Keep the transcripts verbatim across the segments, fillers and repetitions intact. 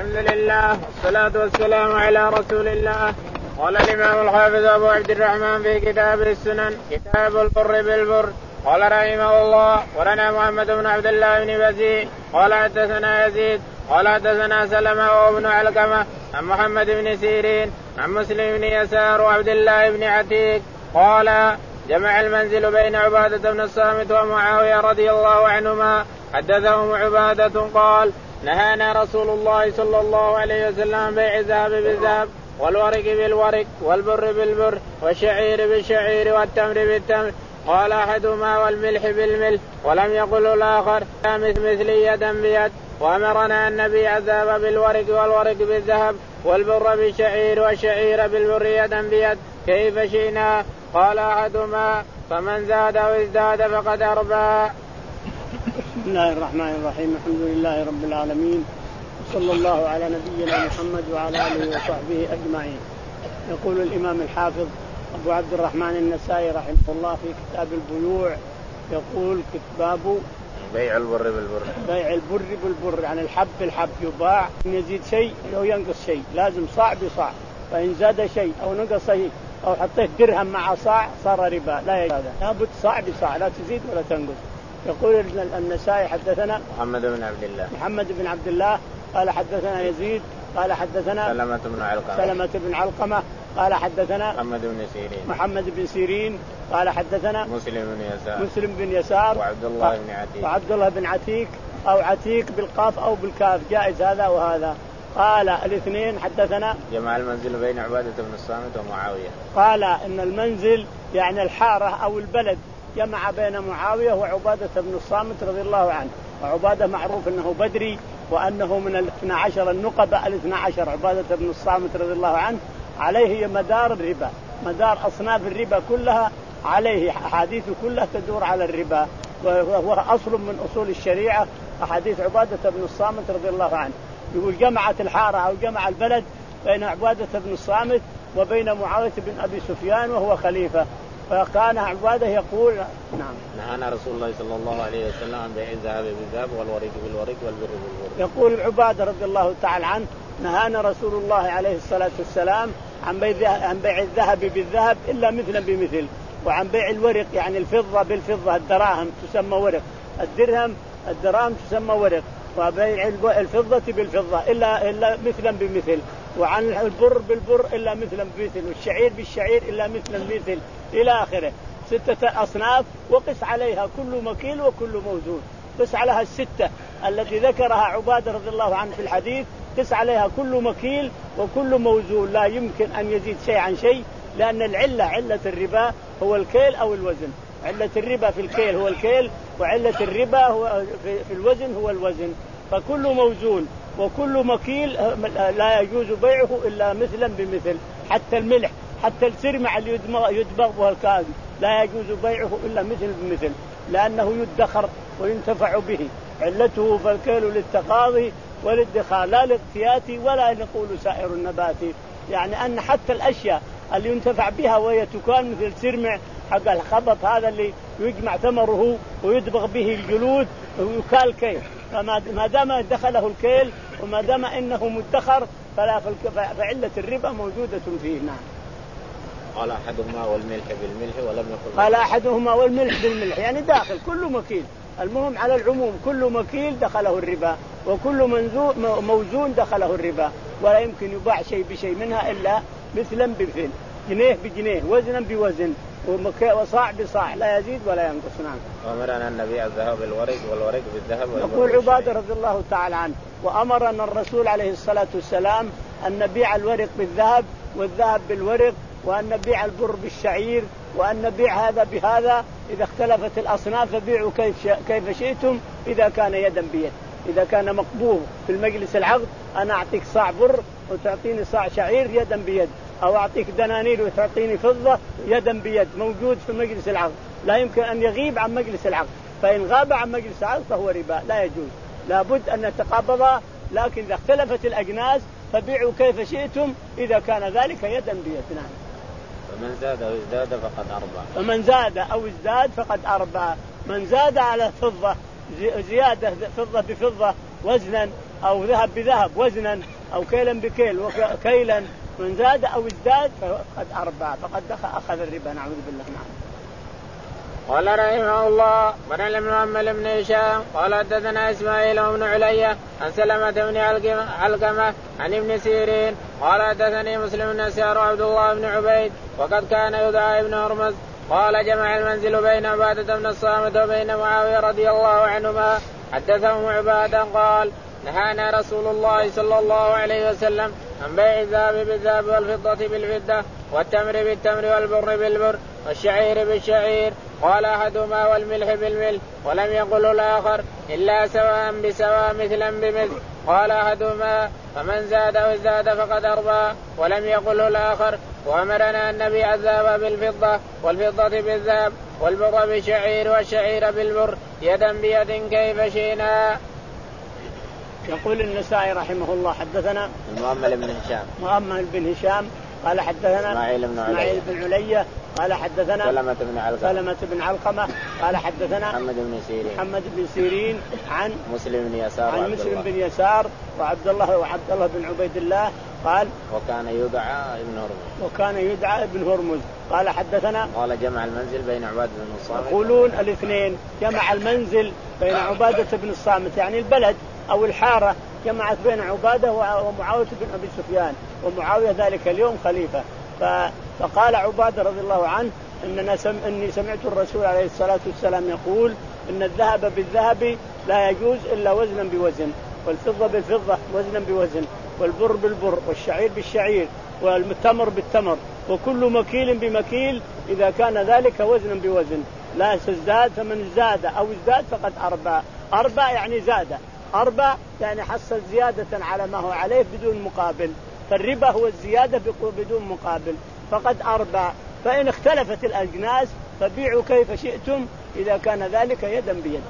الحمد لله والصلاة والسلام على رسول الله. قال الإمام الحافظ أبو عبد الرحمن في كتاب السنن كتاب البر بالبر قال رحمه الله ولنا محمد بن عبد الله بن بزي قال حدثنا يزيد قال حدثنا سلمة وابن علقمة عن محمد بن سيرين عن مسلم بن يسار وعبد الله بن عتيق قال جمع المنزل بين عبادة بن الصامت ومعاوية رضي الله عنهما. حدثهم عبادة قال نهانا رسول الله صلى الله عليه وسلم بيع الذهب بالذهب والورق بالورق والبر بالبر والشعير بالشعير والتمر بالتمر. قال أحدهما والملح بالملح ولم يقل الآخر مثل يدا بيد. وأمرنا أن نبيع الذهب بالورق والورق بالذهب والبر بالشعير والشعير بالبر يدا بيد كيف شئنا. قال أحدهما فمن زاد أو ازداد فقد أربى. بسم الله الرحمن الرحيم. الحمد لله رب العالمين صلى الله على نبينا محمد وعلى آله وصحبه أجمعين. يقول الإمام الحافظ أبو عبد الرحمن النسائي رحمه الله في كتاب البيوع يقول باب بيع البر بالبر بيع البر بالبر يعني الحب بالحب يباع إن يزيد شيء أو ينقص شيء لازم صاع بصاع، فإن زاد شيء أو نقص شيء أو حطيت درهم مع صاع صار ربا لا يجوز، لابد صاع بصاع لا تزيد ولا تنقص. يقول النسائي حدثنا محمد بن عبد الله محمد بن عبد الله قال حدثنا يزيد قال حدثنا سلمة بن علقمة سلمة بن علقمة قال حدثنا محمد بن سيرين محمد بن سيرين قال حدثنا مسلم بن يسار مسلم بن يسار وعبد الله بن عتيق وعبد الله بن عتيق أو عتيق بالقاف أو بالكاف جائز هذا وهذا. قال الاثنين حدثنا جمع المنزل بين عبادة بن الصامت ومعاوية. قال إن المنزل يعني الحارة أو البلد جمع بين معاوية وعبادة بن الصامت رضي الله عنه. وعبادة معروف أنه بدري وأنه من الاثنى عشر النقبة الاثنى عشر. عبادة بن الصامت رضي الله عنه عليه مدار الربا، مدار أصناف الربا كلها عليه، أحاديث كلها تدور على الربا وهو أصل من أصول الشريعة. أحاديث عبادة بن الصامت رضي الله عنه يقول جمعت الحارة أو جمع البلد بين عبادة بن الصامت وبين معاوية بن أبي سفيان وهو خليفة. فكان عبادة يقول نعم نهانا رسول الله صلى الله عليه وسلم عن بيع الذهب بالذهب والورق بالورق والبر بالبر. يقول عبادة رضي الله تعالى عنه نهانا رسول الله عليه الصلاة والسلام عن بيع عن بيع الذهب بالذهب إلا مثلا بمثل، وعن بيع الورق يعني الفضة بالفضة الدراهم تسمى ورق، الدرهم الدراهم تسمى ورق، وبيع الفضة بالفضة إلا إلا مثلا بمثل، وعن البر بالبر إلا مثلا بمثل، والشعير بالشعير إلا مثلا بمثل إلى آخره. ستة أصناف وقس عليها كل مكيل وكل موزون. قس عليها الستة التي ذكرها عبادة رضي الله عنه في الحديث، قس عليها كل مكيل وكل موزون، لا يمكن أن يزيد شيء عن شيء، لأن العلة علة الربا هو الكيل أو الوزن. علة الربا في الكيل هو الكيل، وعلة الربا هو في الوزن هو الوزن. فكل موزون وكل مكيل لا يجوز بيعه إلا مثلا بمثل. حتى الملح حتى السرمع اللي يدبغ بها الكاذب لا يجوز بيعه إلا مثل بمثل، لأنه يدخر وينتفع به. علته فالكيل للتقاضي والادخار لا للاقتيات ولا نقول سائر النبات، يعني أن حتى الأشياء اللي ينتفع بها وهي تكون مثل سرمع حق الخبط هذا اللي يجمع ثمره ويدبغ به الجلود ويكال كيل، فما دام دخله الكيل وما دام إنه مدخر فلا فعلة الربا موجودة فيه. نعم. قال أحدهما والملح بالملح ولم يقل قال أحدهما والملح بالملح يعني داخل كل مكيل، المهم على العموم كل مكيل دخله الربا وكل موزون دخله الربا، ولا يمكن يباع شيء بشيء منها إلا مثلا بمثل، جنيه بجنيه وزنا بوزن وصاع بصاع لا يزيد ولا ينقص. نعم. وأمرنا أن نبيع الذهب بالورق والورق بالذهب. يقول عبادة رضي الله تعالى عنه وأمرنا الرسول عليه الصلاة والسلام أن نبيع الورق بالذهب والذهب بالورق، وأن نبيع البر بالشعير، وأن نبيع هذا بهذا. إذا اختلفت الأصناف فبيعوا كيف كيف شئتم إذا كان يدا بيد. إذا كان مقبوض في المجلس العقد أنا أعطيك صاع بر وتعطيني صاع شعير يدا بيد، أو أعطيك دنانير وتعطيني فضة يدا بيد، موجود في مجلس العقد لا يمكن أن يغيب عن مجلس العقد، فإن غاب عن مجلس العقد فهو ربا لا يجوز، لابد أن نتقابضها. لكن إذا اختلفت الأجناس فبيعوا كيف شئتم إذا كان ذلك يدا بيد. نعم. فمن زاد أو ازداد فقد أربى. فمن زاد أو ازداد فقد أربى. من زاد على فضة زيادة فضة بفضة وزنا أو ذهب بذهب وزنا أو كيلا بكيل وكيلا من زاد أو ازداد فقد أربى فقد أخذ الربا. نعوذ بالله. نعم. قال رحمه الله بن المؤمل بن هشام قال حدثنا إسماعيل بن علية عن سلمة بن علقمة عن ابن سيرين قال حدثني مسلم بن يسار وعبد الله بن عبيد وقد كان يدعى ابن هرمز قال جمع المنزل بين عبادة بن الصامت وبين معاوية رضي الله عنهما. حدثهم عبادة قال نهانا رسول الله صلى الله عليه وسلم عن بيع الذهب بالذهب والفضة بالفضة والتمر بالتمر والبر بالبر والشعير بالشعير قال أحدهما والملح بالملح ولم يقل الآخر إلا سواء بسواء مثلا بمثل قال أحدهما فمن زاد وازداد فقد أربى ولم يقل الآخر. وأمرنا أن نبيع الذهب بالفضة والفضة بالذهب والبر بالشعير والشعير بالبر يدا بيد كيف شئنا. يقول النسائي رحمه الله حدثنا مؤمل بن هشام مؤمل بن هشام قال حدثنا إسماعيل بن علية بن علية قال حدثنا سلمة بن علقمة سلمة بن علقمة قال حدثنا محمد بن سيرين محمد بن سيرين عن مسلم بن يسار عن مسلم بن يسار وعبد الله وعبد الله بن عبيد الله قال وكان يدعى ابن هرمز وكان يدعى ابن هرمز قال حدثنا قال جمع المنزل بين عبادة بن الصامت يقولون الاثنين جمع المنزل بين عبادة بن الصامت يعني البلد أو الحارة جمعت بين عبادة ومعاوية بن أبي سفيان ومعاوية ذلك اليوم خليفة. فقال عبادة رضي الله عنه إننا سم إني سمعت الرسول عليه الصلاة والسلام يقول إن الذهب بالذهب لا يجوز إلا وزنا بوزن والفضة بالفضة وزنا بوزن والبر بالبر والشعير بالشعير والتمر بالتمر وكل مكيل بمكيل إذا كان ذلك وزنا بوزن لا تزداد فمن زاد أو ازداد فقد أربى. أربى يعني زاد أربع يعني حصل زيادة على ما هو عليه بدون مقابل. فالربا هو الزيادة بدون مقابل فقد أربع. فإن اختلفت الأجناس فبيعوا كيف شئتم إذا كان ذلك يدا بيد.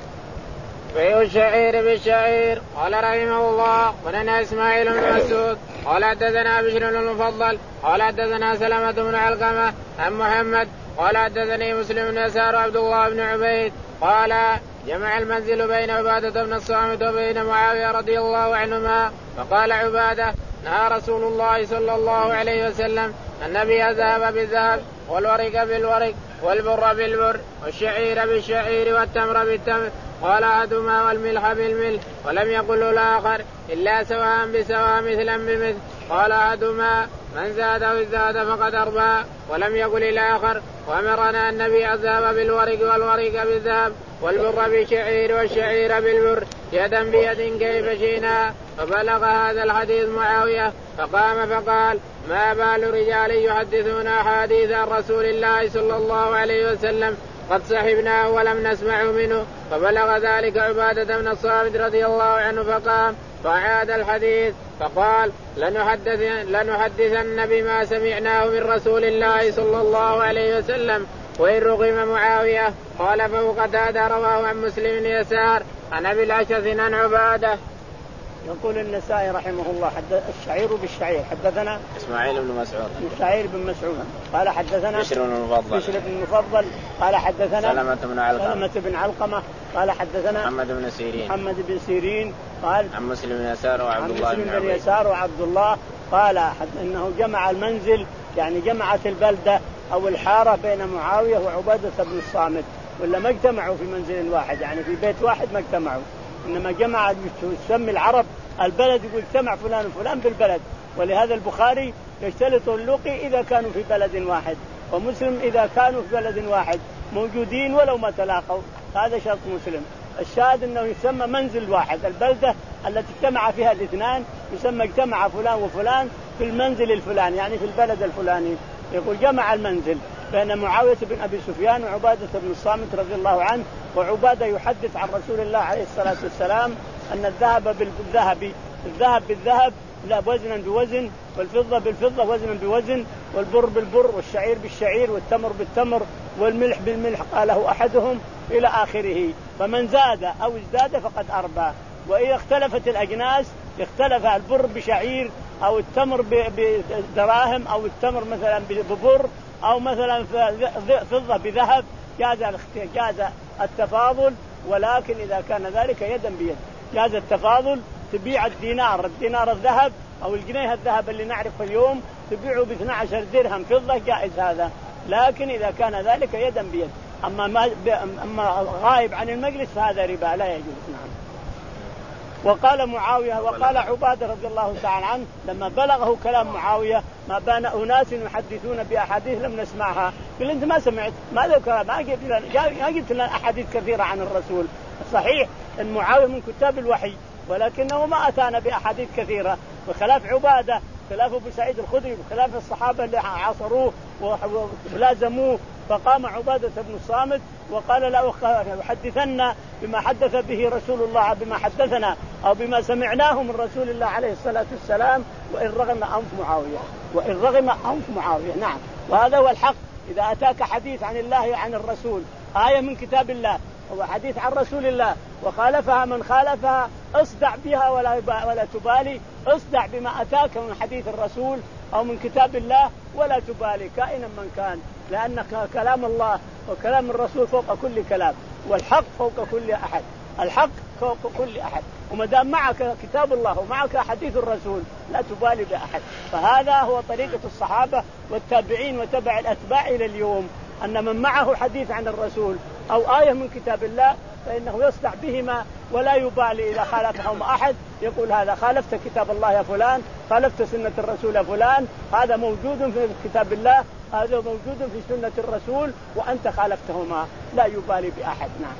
بيع الشعير بالشعير. قال رحمه الله ولنا إسماعيل بن مسعود قال حدثنا بشر بن المفضل قال حدثنا سلمة بن علقمة عن محمد قال حدثني مسلم بن يسار وعبد الله بن عبيد قال جمع المنزل بين عبادة بن الصامت وبين معاوية رضي الله عنهما. فقال عبادة نهى رسول الله صلى الله عليه وسلم أن نبيع الذهب بالذهب والورق بالورق والبر بالبر والشعير بالشعير والتمر بالتمر قال أحدهما والملح بالملح ولم يقل الآخر إلا سواء بسواء مثلا بمثل قال أحدهما من زاد وازداد فقد أربى ولم يقل الآخر. وأمرنا أن نبيع الذهب بالورق والورق بالذهب والبر بالشعير والشعير بالبر يدا بيد كيف شئنا. فبلغ هذا الحديث معاوية فقام فقال ما بال رجال يحدثون أحاديث عن رسول الله صلى الله عليه وسلم قد صحبناه ولم نسمع منه. فبلغ ذلك عبادة بن الصامت رضي الله عنه فقام فعاد الحديث فقال لنحدثن, لنحدثن بما سمعناه من رسول الله صلى الله عليه وسلم وإن رغم معاوية. قال فوق هذا رواه عن مسلم يسار عن أبي الأشعث عن عبادة. يقول النسائي رحمه الله حدث الشعير بالشعير حدثنا إسماعيل بن مسعود إسماعيل بن مسعود قال حدثنا بشر بن المفضل بشر بن المفضل قال حدثنا سلمة بن علقمة سلمة بن علقمة قال حدثنا محمد بن سيرين محمد بن سيرين قال عن مسلم بن يسار وعبد الله بن عبيد يسار وعبد الله قال إنه جمع المنزل يعني جمعت البلدة أو الحارة بين معاوية وعبادة بن الصامت ولا ما اجتمعوا في منزل واحد يعني في بيت واحد ما اجتمعوا إنما جمع تسمي العرب البلد يقول اجتمع فلان وفلان بالبلد. ولهذا البخاري يشترط اللقي إذا كانوا في بلد واحد ومسلم إذا كانوا في بلد واحد موجودين ولو ما تلاقوا. هذا شرط مسلم. الشاهد أنه يسمى منزل واحد البلدة التي اجتمع فيها الاثنان يسمى اجتمع فلان وفلان في المنزل الفلاني يعني في البلد الفلاني. يقول جمع المنزل بين معاوية بن أبي سفيان وعبادة بن الصامت رضي الله عنه. وعبادة يحدث عن رسول الله عليه الصلاة والسلام أن الذهب بالذهب الذهب بالذهب لا وزنا بوزن والفضة بالفضة وزنا بوزن والبر بالبر والشعير بالشعير والتمر بالتمر والملح بالملح قاله أحدهم إلى آخره. فمن زاد أو ازداد فقد أربى. وإذا اختلفت الأجناس اختلف البر بشعير أو التمر بدراهم أو التمر مثلا ببر أو مثلا فضة بذهب جاز جاز التفاضل. ولكن إذا كان ذلك يدا بيد جاز التفاضل تبيع الدينار الدينار الذهب أو الجنيه الذهب اللي نعرفه اليوم تبيعه باثني عشر درهم فضة جائز هذا، لكن إذا كان ذلك يدا بيد. أما ما أما غائب عن المجلس فهذا ربا لا يجوز. نعم. وقال معاوية وقال عبادة رضي الله تعالى عنه لما بلغه كلام معاوية ما بان أناس يحدثون بأحاديث لم نسمعها، قال أنت ما سمعت ما ذكر ما جبت لنا ما جبت لنا أحاديث كثيرة عن الرسول. صحيح أن معاوية من كتاب الوحي ولكنه ما أتانا بأحاديث كثيرة، وخلاف عبادة خلاف أبو سعيد الخدري وخلاف الصحابة اللي عاصروه ولازموه. فقام عبادة بن الصامت وقال لا حدثنا بما حدث به رسول الله بما حدثنا أو بما سمعناه من رسول الله عليه الصلاة والسلام وإن رغم أنف معاوية وإن رغم أنف معاوية. نعم. وهذا هو الحق. إذا أتاك حديث عن الله عن الرسول آية من كتاب الله هو حديث عن رسول الله وخالفها من خالفها اصدع بها ولا ولا تبالي، اصدع بما أتاك من حديث الرسول أو من كتاب الله ولا تبالي كائنا من كان، لأن كلام الله وكلام الرسول فوق كل كلام، والحق فوق كل أحد، الحق فوق كل أحد. وما دام معك كتاب الله ومعك حديث الرسول لا تبالي بأحد. فهذا هو طريقة الصحابة والتابعين وتبع الأتباع إلى اليوم، أن من معه حديث عن الرسول أو آية من كتاب الله فإنه يصدع بهما ولا يبالي إذا خالفهم أحد، يقول هذا خالفت كتاب الله يا فلان، خالفت سنة الرسول يا فلان، هذا موجود في كتاب الله هذا موجود في سنة الرسول وأنت خالفتهما، لا يبالي بأحد. نعم.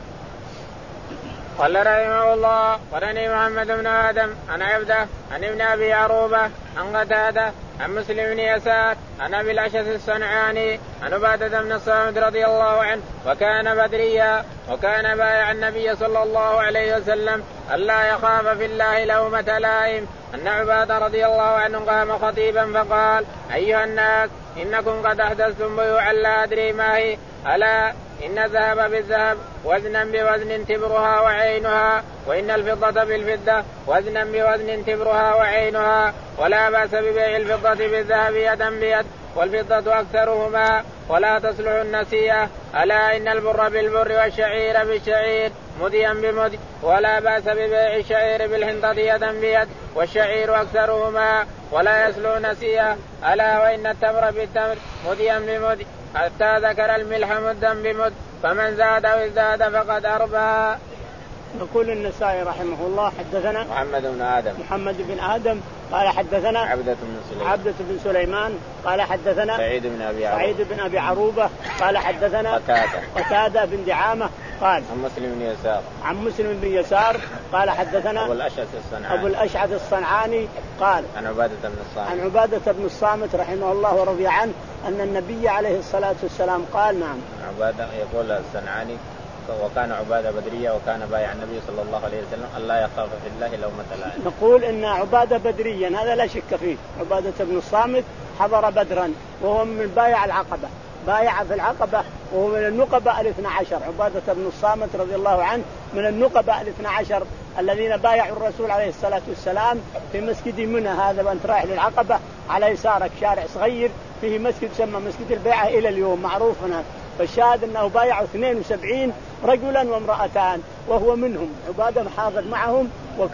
قال رحمه الله ورني محمد بن آدم عن عبده عن ابن أبي عروبة عن قتادة عن مسلم بن يسار عن أبي الأشعث الصنعاني عن عبادة بن الصامت رضي الله عنه وكان بدريا وكان بايع النبي صلى الله عليه وسلم ألا يخاف في الله لومة لائم أن عبادة رضي الله عنه قام خطيبا فقال أيها الناس إنكم قد أحدثتم بيوعا لا أدري ما هي، ألا إن الذهب بالذهب وزنا بوزن تبرها وعينها، وإن الفضة بالفضة وزنا بوزن تبرها وعينها، ولا بأس ببيع الفضة بالذهب يدا بيد والفضة أكثرهما ولا تصلح النسيئة، ألا إن البر بالبر والشعير بالشعير مديا بمد، ولا بأس ببيع الشعير بالحنطة يدا بيد والشعير أكثرهما ولا يصلح نسيئة، ألا وإن التمر بالتمر مديا بمد، حتى ذكر الملح مدا بمد، فمن زاد أو ازداد فقد أربى. يقول النسائي رحمه الله حدثنا محمد بن آدم محمد بن آدم قال حدثنا عبدة بن سليمان عبدة بن سليمان قال حدثنا سعيد بن أبي عروبة سعيد بن أبي عروبة قال حدثنا قتادة قتادة بن دعامة قال عن مسلم بن يسار عن مسلم بن يسار قال حدثنا أبو الأشعث الصنعاني أبو الأشعث الصنعاني قال عن عبادة بن الصامت عن عبادة بن الصامت رحمه الله ورضي عنه أن النبي عليه الصلاة والسلام قال نعم عبادة يقول الصنعاني وكان عبادة بدرية وكان بايع النبي صلى الله عليه وسلم ألا يخاف في الله لومة لائم. نقول إن عبادة بدريا هذا لا شك فيه، عبادة بن الصامت حضر بدرا وهو من بايع العقبة، بايع في العقبة وهو من النقبة الاثنى عشر، عبادة بن الصامت رضي الله عنه من النقبة الاثنى عشر الذين بايعوا الرسول عليه الصلاة والسلام في مسجد منى هذا، وأنت رايح للعقبة على يسارك شارع صغير فيه مسجد يسمى مسجد البيعة إلى اليوم معروف هنا، فالشاهد أنه بايعوا اثنين وسبعين رجلا وامرأتان وهو منهم، عبادة حاضر معهم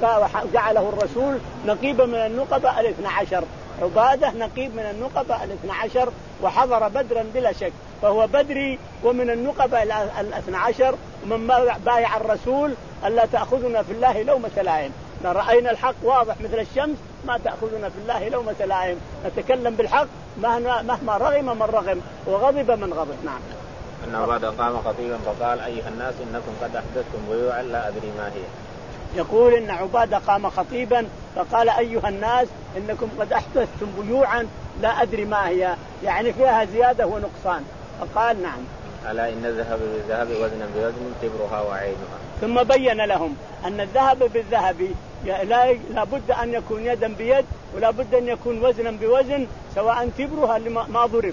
وجعله الرسول نقيبا من النقبة الاثنى عشر، عبادة نقيب من النقبة الاثنى عشر وحضر بدرا بلا شك، فهو بدري ومن النقبة الاثنى عشر ومن بايع الرسول ألا تأخذنا في الله لومة لائم، رأينا الحق واضح مثل الشمس ما تأخذنا في الله لومة لائم، نتكلم بالحق مهما رغم من رغم وغضب من غضب. نعم. أن عبادة قام خطيبا فقال أيها الناس إنكم قد أحدثتم بيوعا لا أدري ما هي. يقول إن عبادة قام خطيبا فقال أيها الناس إنكم قد أحدثتم بيوعا لا أدري ما هي، يعني فيها زيادة ونقصان، فقال نعم. ألا إن الذهب بالذهب وزنا بوزن تبرها وعينها. ثم بين لهم أن الذهب بالذهب لا بد أن يكون يدا بيد ولا بد أن يكون وزنا بوزن، سواء تبرها ما ضرب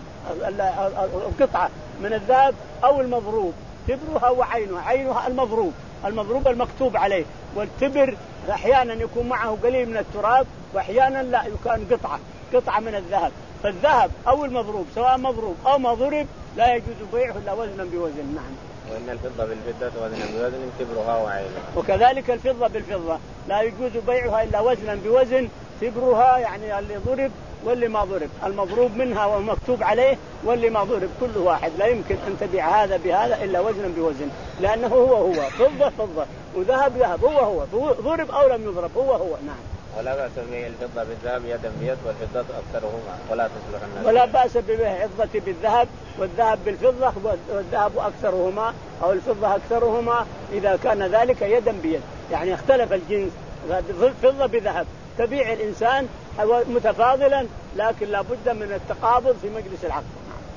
القطعة من الذهب أو المضروب، تبرها وعينها، عينها المضروب المضروب المكتوب عليه، والتبر أحيانا يكون معه قليل من التراب وأحيانا لا يكون قطعة قطعة من الذهب، فالذهب أو المضروب سواء مضروب أو ما ضرب لا يجوز بيعه إلا وزنا بوزن. نعم. وإن الفضة بالفضة وزنا بوزن تبرها وعينها. وكذلك الفضة بالفضة لا يجوز بيعها إلا وزنا بوزن تبرها، يعني اللي ضرب واللي ما ضرب، المضروب منها والمكتوب عليه واللي ما ضرب كله واحد. لا يمكن أن تبيع هذا بهذا إلا وزنا بوزن، لأنه هو هو فضة فضة وذهب ذهب، هو هو ضرب أو لم يضرب هو هو. نعم. ولا بأس ببيع الفضة بالذهب يدا بيد والفضة أكثرهما ولا تصلح الناس. ولا بأس ببيع الفضة بالذهب والذهب بالفضة والذهب أكثرهما أو الفضة أكثرهما إذا كان ذلك يدا بيد، يعني اختلف الجنس، فضة بذهب تبيع الإنسان متفاضلا، لكن لا بد من التقابض في مجلس العقد.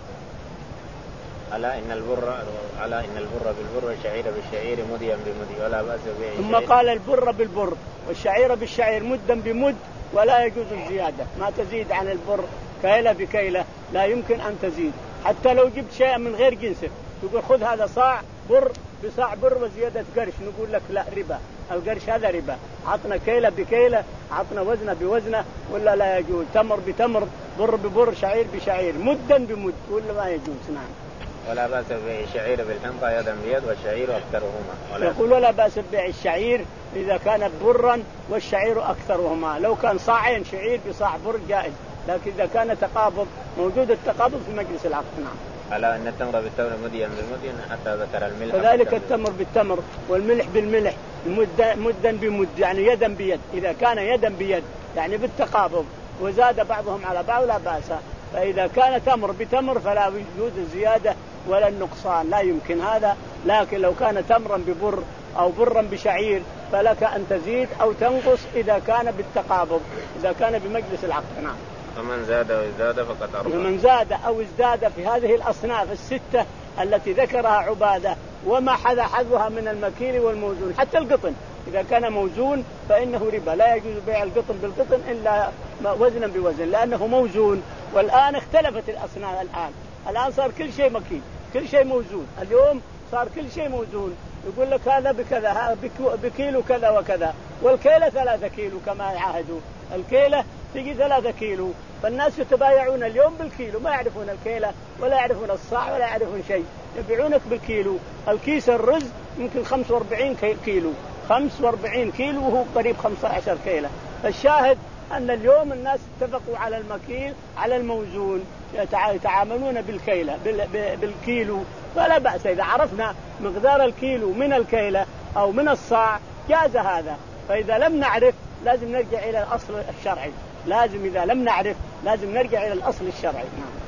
ألا إن البر ألا إن البر بالبر والشعير بالشعير مديا بمدي ولا بأس ببيع. ثم قال البر بالبر والشعير بالشعير مدا بمد ولا يجوز الزيادة، ما تزيد عن البر كيلة بكيلة لا يمكن أن تزيد، حتى لو جبت شيء من غير جنسه تقول خذ هذا صاع بر بصاع بر وزيادة قرش، نقول لك لا ربا، القرش هذا ربا، عطنا كيلة بكيلة، عطنا وزنه بوزنه، ولا لا يجوز. تمر بتمر، بر ببر، شعير بشعير، مدا بمد، ولا ما يجوز. نعم. ولا بأس ببيع الشعير بالحنطة يدا بيد والشعير أكثرهما. ولا يقول ولا بأس ببيع الشعير إذا كان برا والشعير أكثرهما، لو كان صاعين شعير بصاع بر جائز، لكن إذا كان تقابض موجود التقابض في مجلس العقد. نعم. ألا إن التمر بالتمر مديا بالمدي حتى ذكر الملح. كذلك التمر بالتمر والملح بالملح مدا مدا بمد، يعني يدا بيد، إذا كان يدا بيد يعني بالتقابض وزاد بعضهم على بعض لا بأس. فإذا كان تمر بتمر فلا يوجد الزيادة ولا النقصان، لا يمكن هذا. لكن لو كان تمرا ببر أو برا بشعير فلك أن تزيد أو تنقص إذا كان بالتقابض، إذا كان بمجلس العقد. نعم. فمن زاد أو ازداد فقد أربح. ومن زاد أو ازداد في هذه الأصناف الستة التي ذكرها عبادة وما حذا حذوها من المكيل والموزون، حتى القطن إذا كان موزون فإنه ربا، لا يجوز بيع القطن بالقطن إلا وزنا بوزن لأنه موزون. والآن اختلفت الأصناف، الآن الآن صار كل شيء مكيل، كل شيء موزون، اليوم صار كل شيء موزون، يقول لك هذا بكذا، هذا بكيلو كذا وكذا، والكيلة ثلاثة كيلو كما عاهدوا، الكيلة تجي ثلاثة كيلو، فالناس يتبايعون اليوم بالكيلو، ما يعرفون الكيلة ولا يعرفون الصاع ولا يعرفون شيء، يبيعونك بالكيلو. الكيس الرز يمكن خمسة وأربعين كيلو، خمسة وأربعين كيلو وهو قريب خمسة عشر كيلة. الشاهد أن اليوم الناس اتفقوا على المكيل على الموزون، يتعاملون بالكيلة بالكيلو، فلا بأس إذا عرفنا مقدار الكيلو من الكيلة أو من الصاع جاز هذا. فإذا لم نعرف لازم نرجع إلى الأصل الشرعي، لازم إذا لم نعرف لازم نرجع إلى الأصل الشرعي.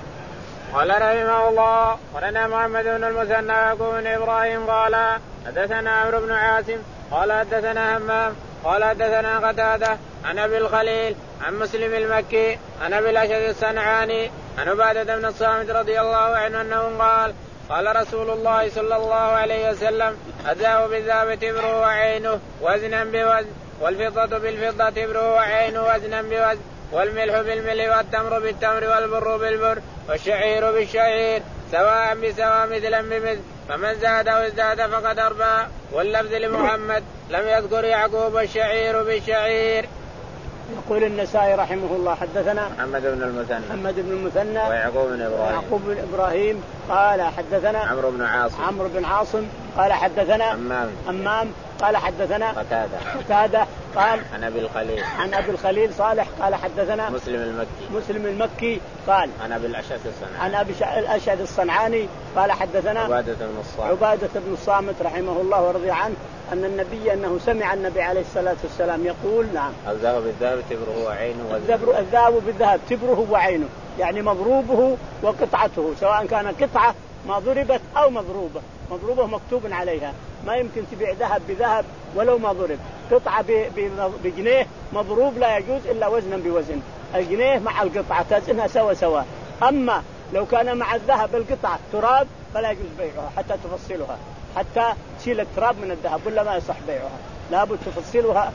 قال رحمه الله ولنا محمد بن المثنى ويعقوب بن إبراهيم قال حدثنا عمرو بن عاصم قال حدثنا همام قال حدثنا قتادة عن أبي الخليل عن مسلم المكي عن أبي الأشعث الصنعاني عن عبادة بن الصامت رضي الله عنه أنه قال قال رسول الله صلى الله عليه وسلم الذهب بالذهب تبره وعينه وزنا بوزن والفضة بالفضة تبره وعينه وزنا بوزن والملح بالملح والتمر بالتمر والبر بالبر والشعير بالشعير سواء بسواء مثلا بمثل فمن زاد أو ازداد فقد أربى. واللفظ لمحمد لم يذكر يعقوب الشعير بالشعير. يقول النسائي رحمه الله حدثنا محمد بن المثنى محمد بن المثنى ويعقوب بن إبراهيم يعقوب بن إبراهيم قال حدثنا عمرو بن عاصم عمرو بن عاصم قال حدثنا همام همام قال حدثنا قتادة قتادة قال عن أبي الخليل عن أبي الخليل صالح قال حدثنا مسلم المكي مسلم المكي قال عن أبي الأشعث الصنعاني عن أبي الأشعث الصنعاني قال حدثنا عبادة بن الصامت عبادة بن الصامت رحمه الله ورضي عنه أن النبي أنه سمع النبي عليه الصلاة والسلام يقول نعم الذهب بالذهب تبره وعينه الذهب بالذهب تبره وعينه، يعني مضروبه وقطعته، سواء كان قطعة ما ضربت أو مضروبة مضروبة مكتوب عليها، ما يمكن تبيع ذهب بذهب ولو ما ضرب. قطعة بجنيه مضروب لا يجوز إلا وزنا بوزن، الجنيه مع القطعة تزنها سوا سوا. أما لو كان مع الذهب القطعة تراب فلا يجوز بيعها حتى تفصلها، حتى تشيل التراب من الذهب ولا ما يصح بيعها، لابد تفصلها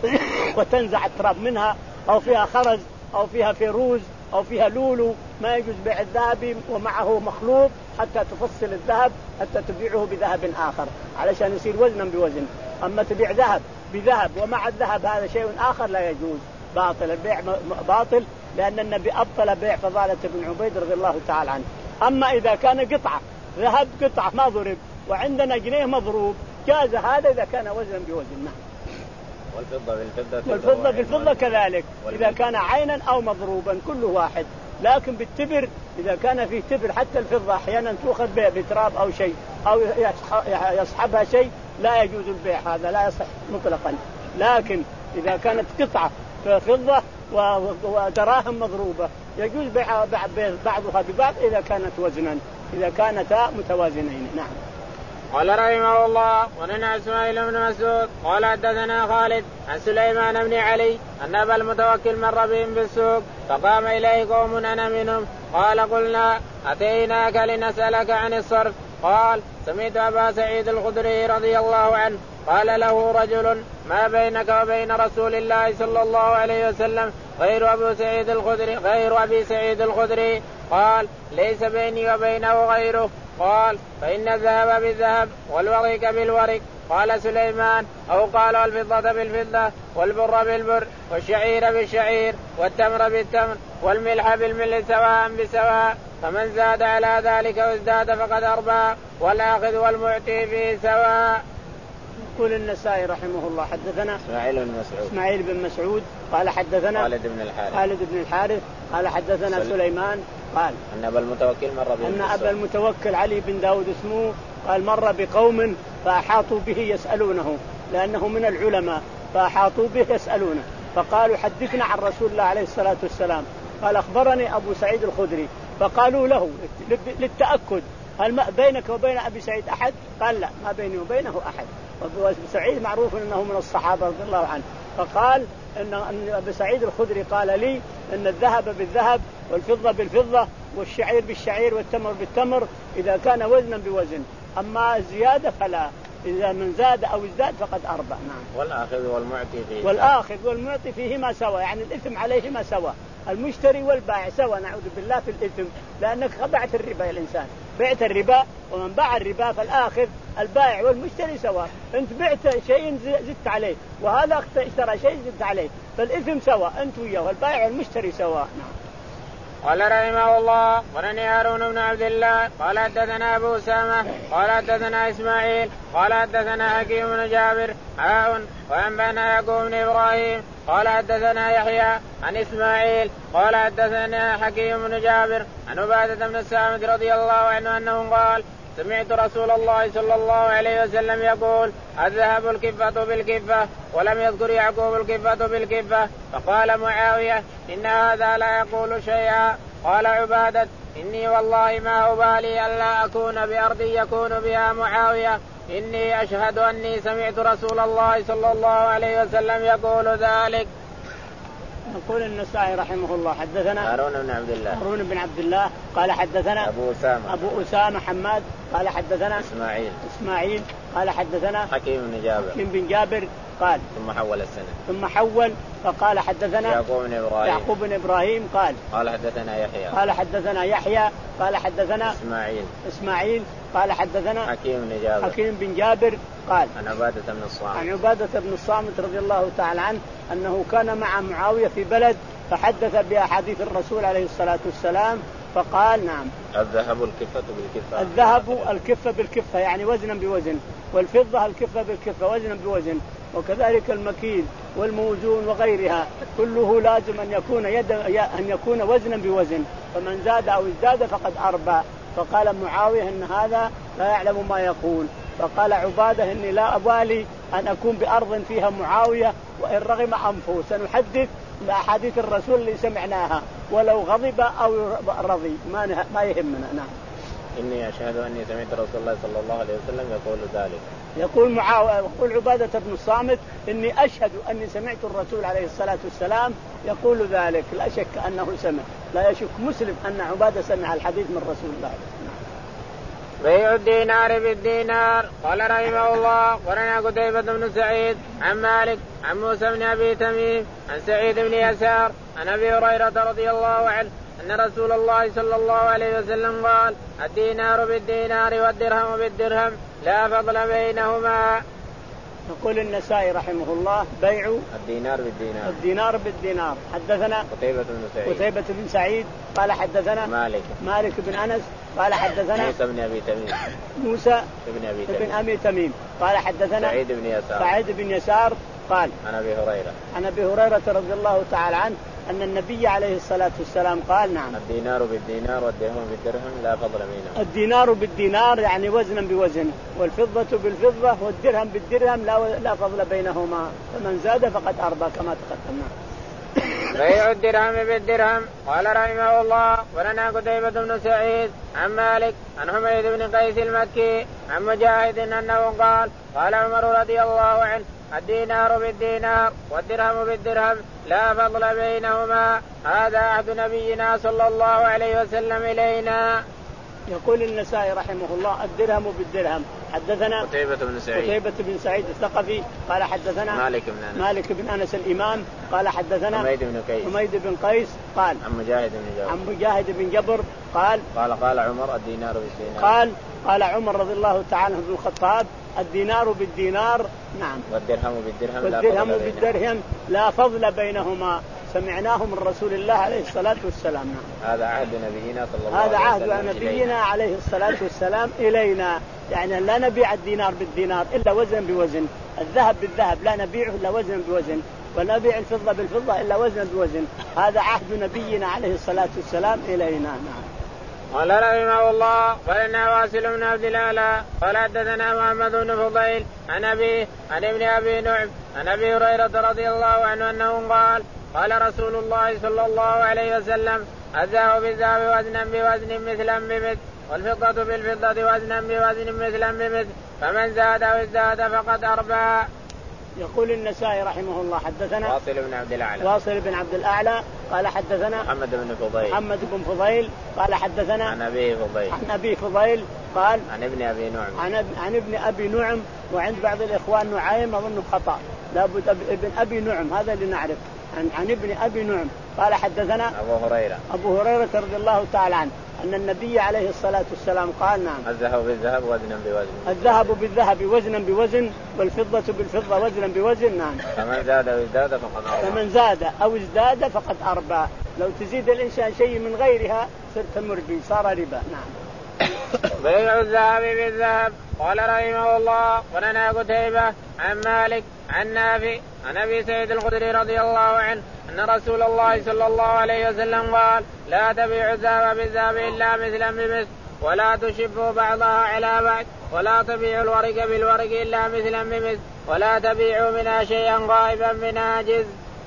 وتنزع التراب منها، أو فيها خرز أو فيها فيروز أو فيها لولو، ما يجوز بيع الذهب ومعه مخلوط حتى تفصل الذهب حتى تبيعه بذهب آخر علشان يصير وزنا بوزن. أما تبيع ذهب بذهب ومع الذهب هذا شيء آخر لا يجوز، باطل البيع باطل، لأن النبي أبطل بيع فضالة بن عبيد رضي الله تعالى عنه. أما إذا كان قطعة ذهب قطعة ما ضرب وعندنا جنيه مضروب، جاز هذا إذا كان وزنا بوزن. والفضة بالفضة والفضة بالفضة كذلك إذا كان عينا أو مضروبا كله واحد. لكن بالتبر إذا كان فيه تبر حتى الفضة أحيانا تؤخذ بها بتراب أو شيء أو يصحبها شيء لا يجوز البيع، هذا لا يصح مطلقا. لكن إذا كانت قطعة فضة ودراهم مضروبة يجوز بيع بعضها ببعض إذا كانت وزنا، إذا كانتا متوازنين. نعم. قال رحمه الله ولنا إسماعيل بن مسعود قال حدثنا خالد عن سليمان بن علي أن أبا المتوكل مر بهم بالسوق فقام إليه قوم أنا منهم قال قلنا أتيناك لنسألك عن الصرف قال سمعت أبا سعيد الخدري رضي الله عنه قال له رجل ما بينك وبين رسول الله صلى الله عليه وسلم غير أبو سعيد الخدري غير أبي سعيد الخدري قال ليس بيني وبينه غيره قال فإن الذهب بالذهب والورق بالورق قال سليمان أو قال الفضة بالفضة والبر بالبر والشعير بالشعير والتمر بالتمر والملح بالملح سواء بسواء فمن زاد على ذلك وازداد فقد أربى والآخذ والمعطي فيه سواء. يقول النسائي رحمه الله حدثنا إسماعيل بن مسعود إسماعيل بن مسعود قال حدثنا خالد بن الحارث خالد بن الحارث قال حدثنا سل... سليمان قال أن أبا المتوكل مر به أن أبا المتوكل علي بن داود اسمه قال مر بقوم فأحاطوا به يسألونه لأنه من العلماء فأحاطوا به يسألونه فقالوا حدثنا عن رسول الله عليه الصلاة والسلام قال أخبرني أبو سعيد الخدري فقالوا له للتأكد هل بينك وبين أبي سعيد أحد؟ قال لا ما بيني وبينه أحد. وأبو سعيد معروف أنه من الصحابة رضي الله عنه فقال أن أبو سعيد الخدري قال لي أن الذهب بالذهب والفضة بالفضة والشعير بالشعير والتمر بالتمر إذا كان وزنا بوزن أما الزيادة فلا إذا من زاد أو ازداد فقد أربع. نعم. والآخذ والمعطي فيه والآخذ والمعطي فيهما سوا يعني الإثم عليهما سوا المشتري والبائع سوا نعوذ بالله في الإثم لأنك خضعت الربا يا الإنسان بعت الربا ومن باع الربا فالآخذ البائع والمشتري سوا أنت بعت شيء زدت عليه وهذا اشترى شيء زدت عليه فالإثم سوا أنت وياه والبائع والمشتري سوا. نعم. قال رحمه الله ولني هارون بن عبد الله قال حدثنا أبو أسامة قال حدثنا إسماعيل قال حدثنا حكيم بن جابر عاون وأنبأنا يعقوب بن إبراهيم قال حدثنا يحيى عن إسماعيل قال حدثنا حكيم بن جابر عن عبادة بن الصامت رضي الله عنه أنه قال سمعت رسول الله صلى الله عليه وسلم يقول الذهب الكفة بالكفة ولم يذكر يعقوب الكفة بالكفة فقال معاوية إن هذا لا يقول شيئا قال عبادة إني والله ما أبالي ألا أكون بأرض يكون بها معاوية إني أشهد أني سمعت رسول الله صلى الله عليه وسلم يقول ذلك. يقول النسائي رحمه الله حدثنا هارون بن عبد الله هارون بن عبد الله قال حدثنا أبو أسامة أبو أسامة حماد قال حدثنا إسماعيل إسماعيل قال حدثنا حكيم بن جابر حكيم بن جابر قال ثم حول السنة ثم حول فقال حدثنا يعقوب بن إبراهيم يعقوب بن إبراهيم قال قال حدثنا يحيى قال حدثنا يحيى قال حدثنا إسماعيل إسماعيل قال حدثنا حكيم بن جابر حكيم بن جابر قال عن عبادة بن الصامت عن عبادة بن الصامت رضي الله تعالى عنه أنه كان مع معاوية في بلد فحدث بأحاديث الرسول عليه الصلاة والسلام فقال نعم الذهب الكفة بالكفة الذهب الكفة بالكفة يعني وزنا بوزن والفضة الكفة بالكفة وزنا بوزن وكذلك المكيل والموزون وغيرها كله لازم أن يكون يد أن يكون وزنا بوزن فمن زاد أو ازداد فقد أربى. فقال معاوية إن هذا لا يعلم ما يقول فقال عبادة إني لا أبالي أن أكون بأرض فيها معاوية وإن رغم أنفه سنحدث بأحاديث الرسول اللي سمعناها ولو غضب أو رضي ما ما يهمنا. نعم. إني أشهد أني سمعت رسول الله صلى الله عليه وسلم يقول ذلك. يقول معاوية يقول عبادة بن الصامت إني أشهد أني سمعت الرسول عليه الصلاة والسلام يقول ذلك لا شك أنه سمع لا يشك مسلم أن عبادة سمع الحديث من رسول الله. بيع الدينار بالدينار. قال رحمه الله ولنا قتيبة بن سعيد عن مالك عن موسى بن أبي تميم عن سعيد بن يسار عن أبي هريرة رضي الله عنه أن رسول الله صلى الله عليه وسلم قال الدينار بالدينار والدرهم بالدرهم لا فضل بينهما. يقول النسائي رحمه الله بيع الدينار بالدينار الدينار بالدينار. حدثنا قتيبة بن سعيد قتيبة بن سعيد قال حدثنا مالك مالك بن أنس قال حدثنا موسى بن أبي تميم موسى بن أبي بن تميم, أبي تميم قال حدثنا سعيد بن يسار سعيد بن يسار قال عن أبي هريرة عن أبي هريرة رضي الله تعالى عنه أن النبي عليه الصلاة والسلام قال نعم الدينار بالدينار والدرهم بالدرهم لا فضل بينهما. الدينار بالدينار يعني وزنا بوزن، والفضة بالفضة والدرهم بالدرهم لا لا فضل بينهما، فمن زاد فقد أربى كما تقدمنا. بيع الدرهم بالدرهم. قال رحمه الله ولنا قتيبة بن سعيد عن مالك عن حميد بن قيس المكي عن مجاهد أنه قال قال عمر رضي الله عنه الدينار بالدينار والدرهم بالدرهم لا فضل بينهما، هذا عهد نبينا صلى الله عليه وسلم إلينا. يقول النسائي رحمه الله الدرهم بالدرهم. حدثنا قتيبة بن سعيد قتيبة بن سعيد الثقفي قال حدثنا مالك بن أنس مالك بن أنس الإمام قال حدثنا حميد بن قيس حميد بن قيس قال عن مجاهد بن جبر عن مجاهد بن جبر قال قال قال عمر الدينار بالدينار قال قال عمر رضي الله تعالى عنه بن الخطاب الدينار بالدينار نعم والدرهم بالدرهم والدرهم لا بالدرهم لا فضل بينهما، سمعناه من رسول الله عليه الصلاة والسلام. نعم. هذا عهد نبينا صلى الله هذا عليه وسلم عهد نبينا عليه الصلاة والسلام إلينا، يعني لا نبيع الدينار بالدينار إلا وزن بوزن، الذهب بالذهب لا نبيعه إلا وزن بوزن، ولا نبيع الفضة بالفضة إلا وزن بوزن، هذا عهد نبينا عليه الصلاة والسلام إلينا. نعم. قال رحمه الله ولنا واصل بن عبد الأعلى قال حدثنا محمد بن فضيل عن أبي عن ابن أبي نعم عن أبي هريرة رضي الله عنه أنه قال قال رسول الله صلى الله عليه وسلم الذهب بالذهب وزنا بوزن مثلا بمثل والفضة بالفضة وزنا بوزن مثلا بمثل فمن زاد أو ازداد فقد أربى. يقول النسائي رحمه الله حدثنا واصل بن عبد الأعلى واصل بن عبد الأعلى قال حدثنا محمد بن فضيل محمد بن فضيل قال حدثنا عن أبي فضيل عن أبي فضيل قال عن ابن أبي نعم عن, عن ابن أبي نعم، وعند بعض الإخوان نعيم أظن خطأ، لابد ابن أبي نعم هذا اللي نعرف، عن, عن ابن أبي نعم قال حدثنا أبو هريرة أبو هريرة رضي الله تعالى عنه أن النبي عليه الصلاة والسلام قال نعم الذهب بالذهب وزنا بوزن الذهب بالذهب وزنا بوزن والفضة بالفضة وزنا بوزن. نعم. فمن زاد أو ازداد فقد أربى فمن زاد أو ازداد فقد أربى، لو تزيد الإنسان شيء من غيرها صرت مربي صار ربا. نعم. بيع الذهب بالذهب. قال رحمه الله ولنا قتيبة عن مالك عن نافع عن أبي سعيد الخدري رضي الله عنه أن رسول الله صلى الله عليه وسلم قال لا تبيعوا الذهب بالذهب إلا مثلا بمثل ولا تشبوا بعضها على بعض ولا تبيعوا الورق بالورق إلا مثلا بمثل ولا تبيعوا منها شيئا غائبا بناجز.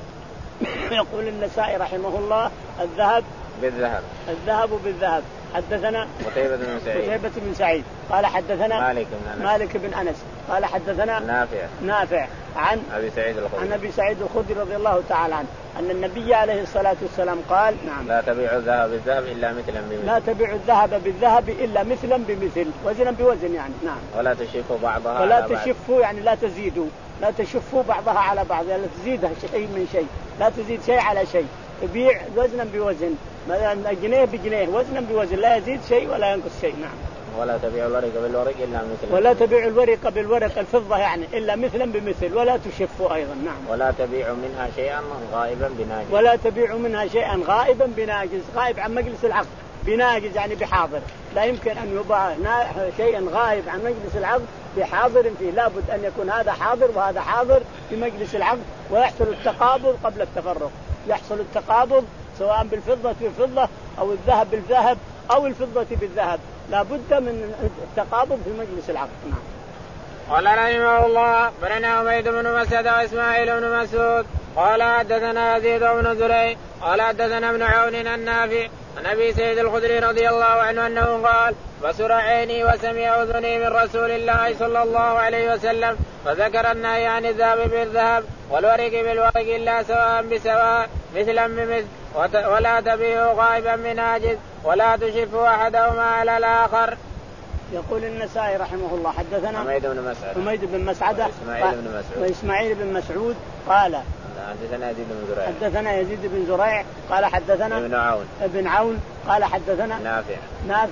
يقول النسائي رحمه الله الذهب بالذهب الذهب بالذهب. حدثنا قتيبة بن سعيد قتيبة بن سعيد قال حدثنا مالك بن أنس مالك بن أنس قال حدثنا نافع نافع عن أبي سعيد الخدري عن أبي سعيد الخدري رضي الله تعالى عنه أن النبي عليه الصلاة والسلام قال نعم لا تبيعوا الذهب بالذهب إلا مثلا بمثل لا تبيعوا الذهب بالذهب إلا مثلا بمثل وزنا بوزن يعني. نعم. ولا تشفوا بعضها ولا على بعض تشفوا يعني لا تزيدوا لا تشفوا بعضها على بعض، يعني لا تزيدها شيء من شيء، لا تزيد شيء على شيء، تبيع وزنا بوزن، مثلا جنيه بجنيه وزنا بوزن، لا يزيد شيء ولا ينقص شيء. نعم. ولا تبيعوا الورق بالورق إلا مثلا ولا تبيعوا الورق بالورق الفضة يعني إلا مثلا بمثل ولا تشفوا أيضا. نعم. ولا تبيعوا منها شيئا غائبا بناجز ولا تبيعوا منها شيئا غائبا بناجز، غائب عن مجلس العقد، بناجز يعني بحاضر، لا يمكن أن يباع شيئا غائب عن مجلس العقد بحاضر فيه، لابد أن يكون هذا حاضر وهذا حاضر في مجلس العقد، ويحصل التقابض قبل التفرق، يحصل التقابض سواء بالفضة بالفضة أو الذهب بالذهب أو الفضة بالذهب، لابد من التقابض في مجلس العقد. نعم. قال رحمه الله بلنا عبيد بن مسعود وإسماعيل بن مسعود قال حدثنا يزيد بن زريع قال حدثنا ابن عون النافع عن أبي سعيد الخدري رضي الله عنه أنه قال بصر عيني وسمع أذني من رسول الله صلى الله عليه وسلم فذكر النهي عن الذهب بالذهب والورق بالورق إلا سواء بسواء مثلا بمثل ولا تبيعوا غائبا بناجز ولا تشفوا أحدهما على الآخر. يقول النسائي رحمه الله حدثنا حميد بن مسعود حميد بن مسعود وإسماعيل بن مسعود وإسماعيل بن مسعود قال حدثنا يزيد بن زريع حدثنا يزيد بن زريع قال حدثنا ابن عون ابن عون قال حدثنا نافع نافع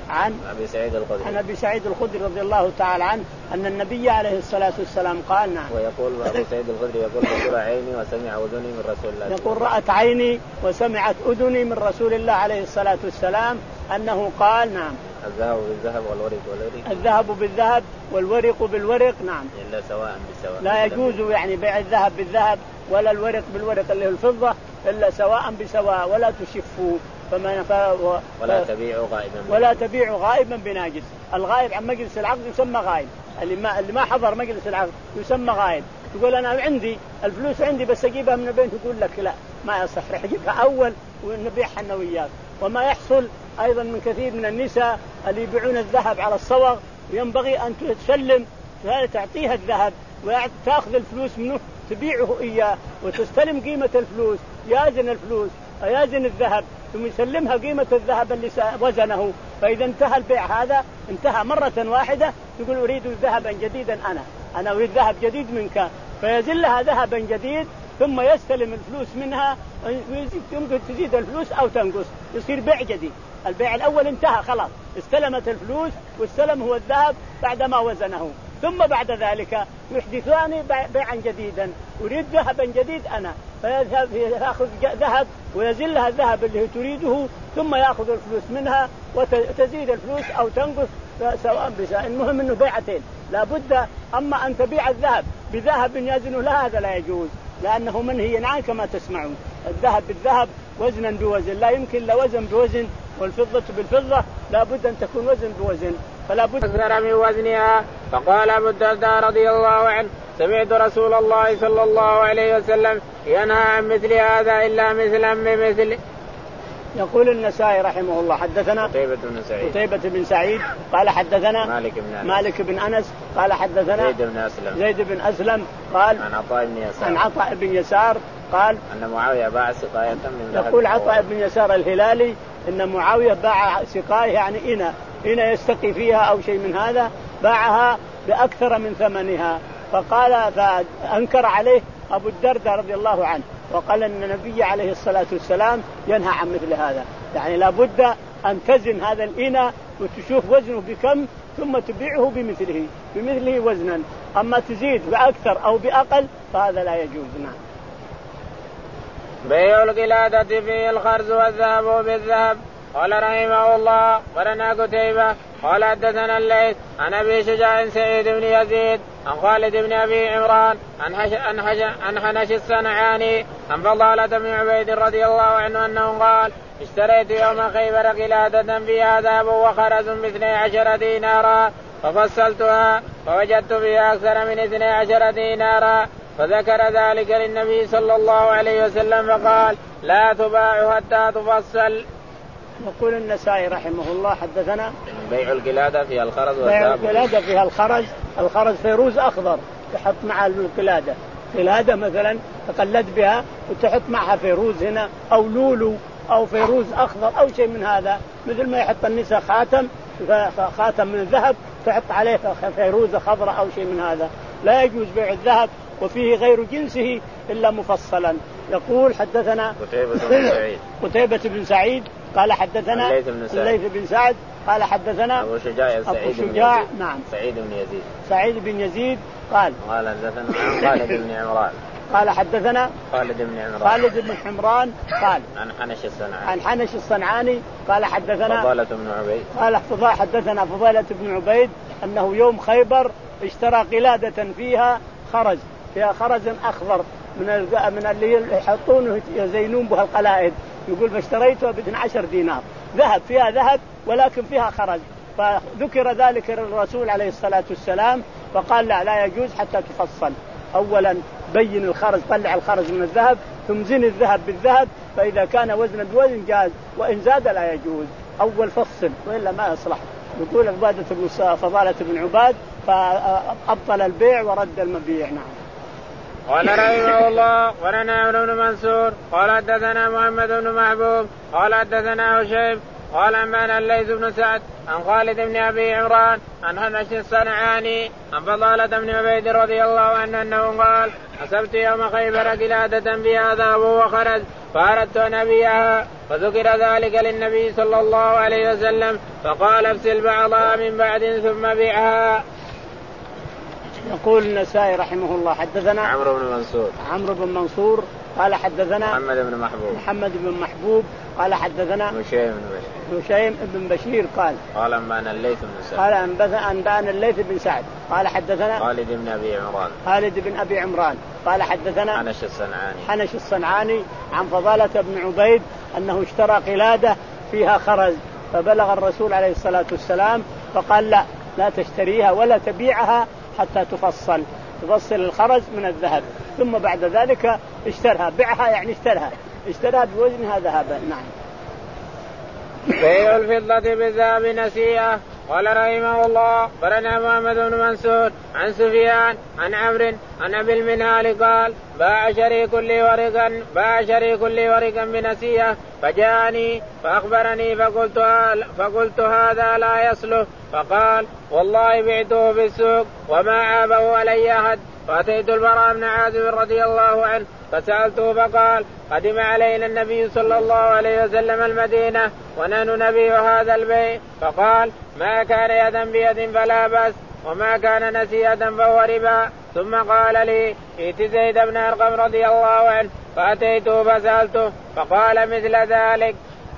عن أبي سعيد الخدري عن أبي سعيد الخدري رضي الله تعالى عنه أن النبي عليه الصلاة والسلام قال نعم. ويقول أبو سعيد الخدري يقول رأت عيني وسمع أذني من رسول الله. يقول رأت عيني وسمعت أذني من رسول الله عليه الصلاة والسلام أنه قال نعم. الذهب بالذهب والورق والورق. الذهب بالذهب والورق بالورق نعم. إلا سواء بسواء. لا يجوز يعني بيع الذهب بالذهب ولا الورق بالورق اللي هو الفضة إلا سواء بسواء ولا تشفوا. فما ف... و... ولا تبيعوا غائبا ولا تبيعوا غائبا بناجز. الغائب عن مجلس العقد يسمى غائب. اللي ما اللي ما حضر مجلس العقد يسمى غائب. تقول أنا عندي الفلوس عندي بس أجيبها من البنك تقول لك لا ما يصح رح أجيبها أول ونبيعها أنا وياك. وما يحصل أيضا من كثير من النساء اللي يبيعون الذهب على الصوغ وينبغي أن تسلم تعطيها الذهب وتأخذ الفلوس منه تبيعه إياه وتستلم قيمة الفلوس يازن الفلوس يازن الذهب ثم يسلمها قيمة الذهب اللي وزنه. فإذا انتهى البيع هذا انتهى مرة واحدة تقول أريد ذهبا جديدا أنا أنا أريد ذهب جديد منك فيزل لها ذهبا جديد ثم يستلم الفلوس منها يمكن تزيد الفلوس أو تنقص يصير بيع جديد. البيع الأول انتهى خلاص استلمت الفلوس واستلم هو الذهب بعدما وزنه ثم بعد ذلك يحدثان بيعا جديدا أريد ذهبا جديد أنا فيذهب يأخذ ذهب ويزل لها الذهب اللي تريده ثم يأخذ الفلوس منها وتزيد الفلوس أو تنقص سواء بسواء. المهم أنه بيعتين لا بد. أما أن تبيع الذهب بذهب يزن لا هذا لا يجوز لأنه منهي عنه كما تسمعون. الذهب بالذهب وزنا بوزن لا يمكن لا وزن بوزن والفضة بالفضة لا بد أن تكون وزن بوزن فلا بد أكثر من وزنها. فقال أبو الدرداء رضي الله عنه سمعت رسول الله صلى الله عليه وسلم ينهى عن مثل هذا إلا مثلا بمثل. يقول النسائي رحمه الله حدثنا قتيبة بن سعيد قتيبة بن سعيد قال حدثنا مالك بن أنس مالك بن أنس قال حدثنا زيد بن أسلم زيد بن أسلم قال عن عطاء بن يسار عن عطاء بن يسار قال أن معاوية باع سقاية من ذهب. يقول عطاء بن يسار الهلالي إن معاوية باع سقاية يعني إنا إنا يستقي فيها أو شيء من هذا باعها بأكثر من ثمنها. فقال فأنكر عليه أبو الدرداء رضي الله عنه وقال أن النبي عليه الصلاة والسلام ينهى عن مثل هذا. يعني لابد أن تزن هذا الإناء وتشوف وزنه بكم ثم تبيعه بمثله بمثله وزنا. أما تزيد بأكثر أو بأقل فهذا لا يجوز. نعم. بيع القلادة فيه الخرز والذهب بالذهب. قال رحمه الله ولنا قتيبة قال حدثنا الليث عن أبي شجاع سعيد بن يزيد عن خالد بن أبي عمران عن حش عن حش عن حنش الصنعاني عن فضالة بن عبيد رضي الله عنه أنه قال اشتريت يوم خيبر قلادة فيها ذهب وخرز باثني عشر دينارا ففصلتها فوجدت فيها أكثر من اثني عشر دينارا فذكر ذلك للنبي صلى الله عليه وسلم فقال لا تباع حتى تفصل. يقول النسائي رحمه الله حدثنا بيع القلادة فيها الخرز بيع القلادة فيها الخرز. الخرز فيروز أخضر تحط مع القلادة قلادة مثلا تقلد بها وتحط معها فيروز هنا أو لولو أو فيروز أخضر أو شيء من هذا مثل ما يحط النساء خاتم خاتم من الذهب تحط عليه فيروزة خضراء أو شيء من هذا. لا يجوز بيع الذهب وفيه غير جنسه إلا مفصلا. يقول حدثنا قتيبة بن سعيد قتيبة بن سعيد قال حدثنا الليث بن سعد قال حدثنا أبو شجاع أبو شجاع نعم سعيد بن يزيد سعيد بن يزيد قال قال حدثنا خالد بن عمران قال حدثنا خالد بن عمران خالد بن حمران قال عن حنش الصنعاني عن حنش الصنعاني قال حدثنا فضالة بن عبيد قال حدثنا فضالة بن عبيد أنه يوم خيبر اشترى قلادة فيها خرز فيها خرز أخضر من من اللي يحطونه يزينون بها القلائد. يقول فاشتريتها باثني عشر دينار ذهب فيها ذهب ولكن فيها خرز. فذكر ذلك للرسول عليه الصلاة والسلام فقال لا لا يجوز حتى تفصل. أولا بين الخرز طلع الخرز من الذهب ثم زن الذهب بالذهب فإذا كان وزنا بوزن جاز وإن زاد لا يجوز. أول فصل وإلا ما يصلح. يقول عبادة بن فضالة بن عباد فأبطل البيع ورد المبيع. نعم. قال رحمه الله ولنا عمرو بن منصور قال حدثنا محمد بن محبوب قال حدثنا هشيم قال أنبأنا الليث بن سعد عن خالد بن أبي عمران عن حنش الصنعاني عن فضالة بن عبيد رضي الله عنه أنه قال حسبت يوم خيبر قلادة فيها ذهب وخرز فأردت أن أبيعها فذكر ذلك للنبي صلى الله عليه وسلم فقال افسل بعضها من بعد ثم بيعها. يقول النسائي رحمه الله حدثنا عمرو بن منصور عمرو بن منصور قال حدثنا محمد بن محبوب محمد بن محبوب قال حدثنا هشيم بن بشير هشيم بن بشير قال قال أنبأنا الليث بن سعد قال أنبأنا الليث بن سعد قال حدثنا خالد بن أبي عمران خالد بن أبي عمران قال حدثنا حنش الصنعاني حنش الصنعاني عن فضالة بن عبيد أنه اشترى قلادة فيها خرز فبلغ الرسول عليه الصلاة والسلام فقال لا لا تشتريها ولا تبيعها حتى تفصل تفصل الخرز من الذهب ثم بعد ذلك اشترها بيعها يعني اشترها اشترها بوزنها ذهبا. نعم. بيع الفضة بالذهب نسيئة. قال رحمه الله برنا محمد بن منصور عن سفيان عن عمرو عن أبي المنهال قال باع شريك لي ورقا باع شريك لي ورقا بنسيئة فجاءني فأخبرني فقلت, فقلت هذا لا يصلح فقال والله بعته في السوق وما عابه علي أحد. فأتيت البراء بن عازب رضي الله عنه فسألته فقال قدم علينا النبي صلى الله عليه وسلم المدينة ونحن نبيع هذا البيع فقال ما كان يدا بيد فلا بأس وما كان نسيئة فهو ربا. ثم قال لي ائت زيد بن أرقم رضي الله عنه فأتيته فسألته فقال مثل ذلك.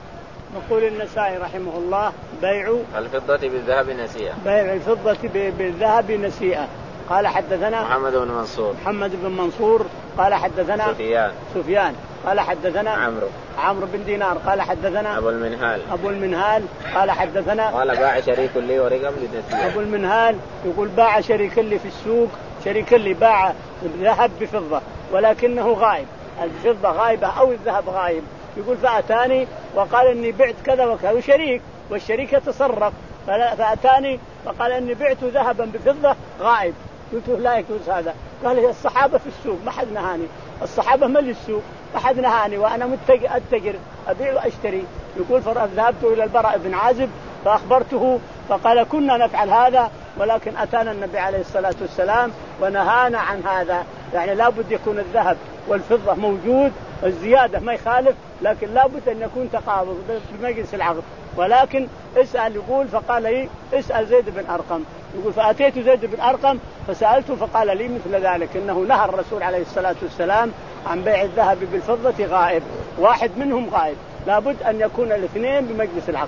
يقول النسائي رحمه الله بيع الفضة بالذهب نسيئة. بيع الفضة بالذهب نسيئة. قال حدثنا محمد بن منصور محمد بن منصور قال حدثنا سفيان سفيان قال حدثنا عمرو عمرو بن دينار قال حدثنا أبو المنهال أبو المنهال قال حدثنا قال باع شريك لي ورقم بنسيئة. أبو المنهال يقول باع شريك لي في السوق شريك لي باع ذهب بفضة ولكنه غائب الفضة غائبة أو الذهب غائب. يقول فأتاني وقال إني بعت كذا وكذا وشريك والشريك يتصرف فأتاني فقال إني بعت ذهبا بفضة غائب. قلت لا يجوز هذا. قال هي الصحابة في السوق ما حد نهاني الصحابة ملي السوق ما حد نهاني وأنا متجر أتجر أبيع وأشتري. يقول فذهبت إلى البراء بن عازب فأخبرته فقال كنا نفعل هذا ولكن أتانا النبي عليه الصلاة والسلام ونهانا عن هذا. يعني لابد يكون الذهب والفضة موجود الزيادة ما يخالف لكن لابد أن يكون تقابض بمجلس العقد. ولكن اسأل يقول فقال لي اسأل زيد بن أرقم. يقول فأتيت زيد بن أرقم فسألته فقال لي مثل ذلك إنه نهى الرسول عليه الصلاة والسلام عن بيع الذهب بالفضة غائب واحد منهم غائب لابد أن يكون الاثنين بمجلس العقد.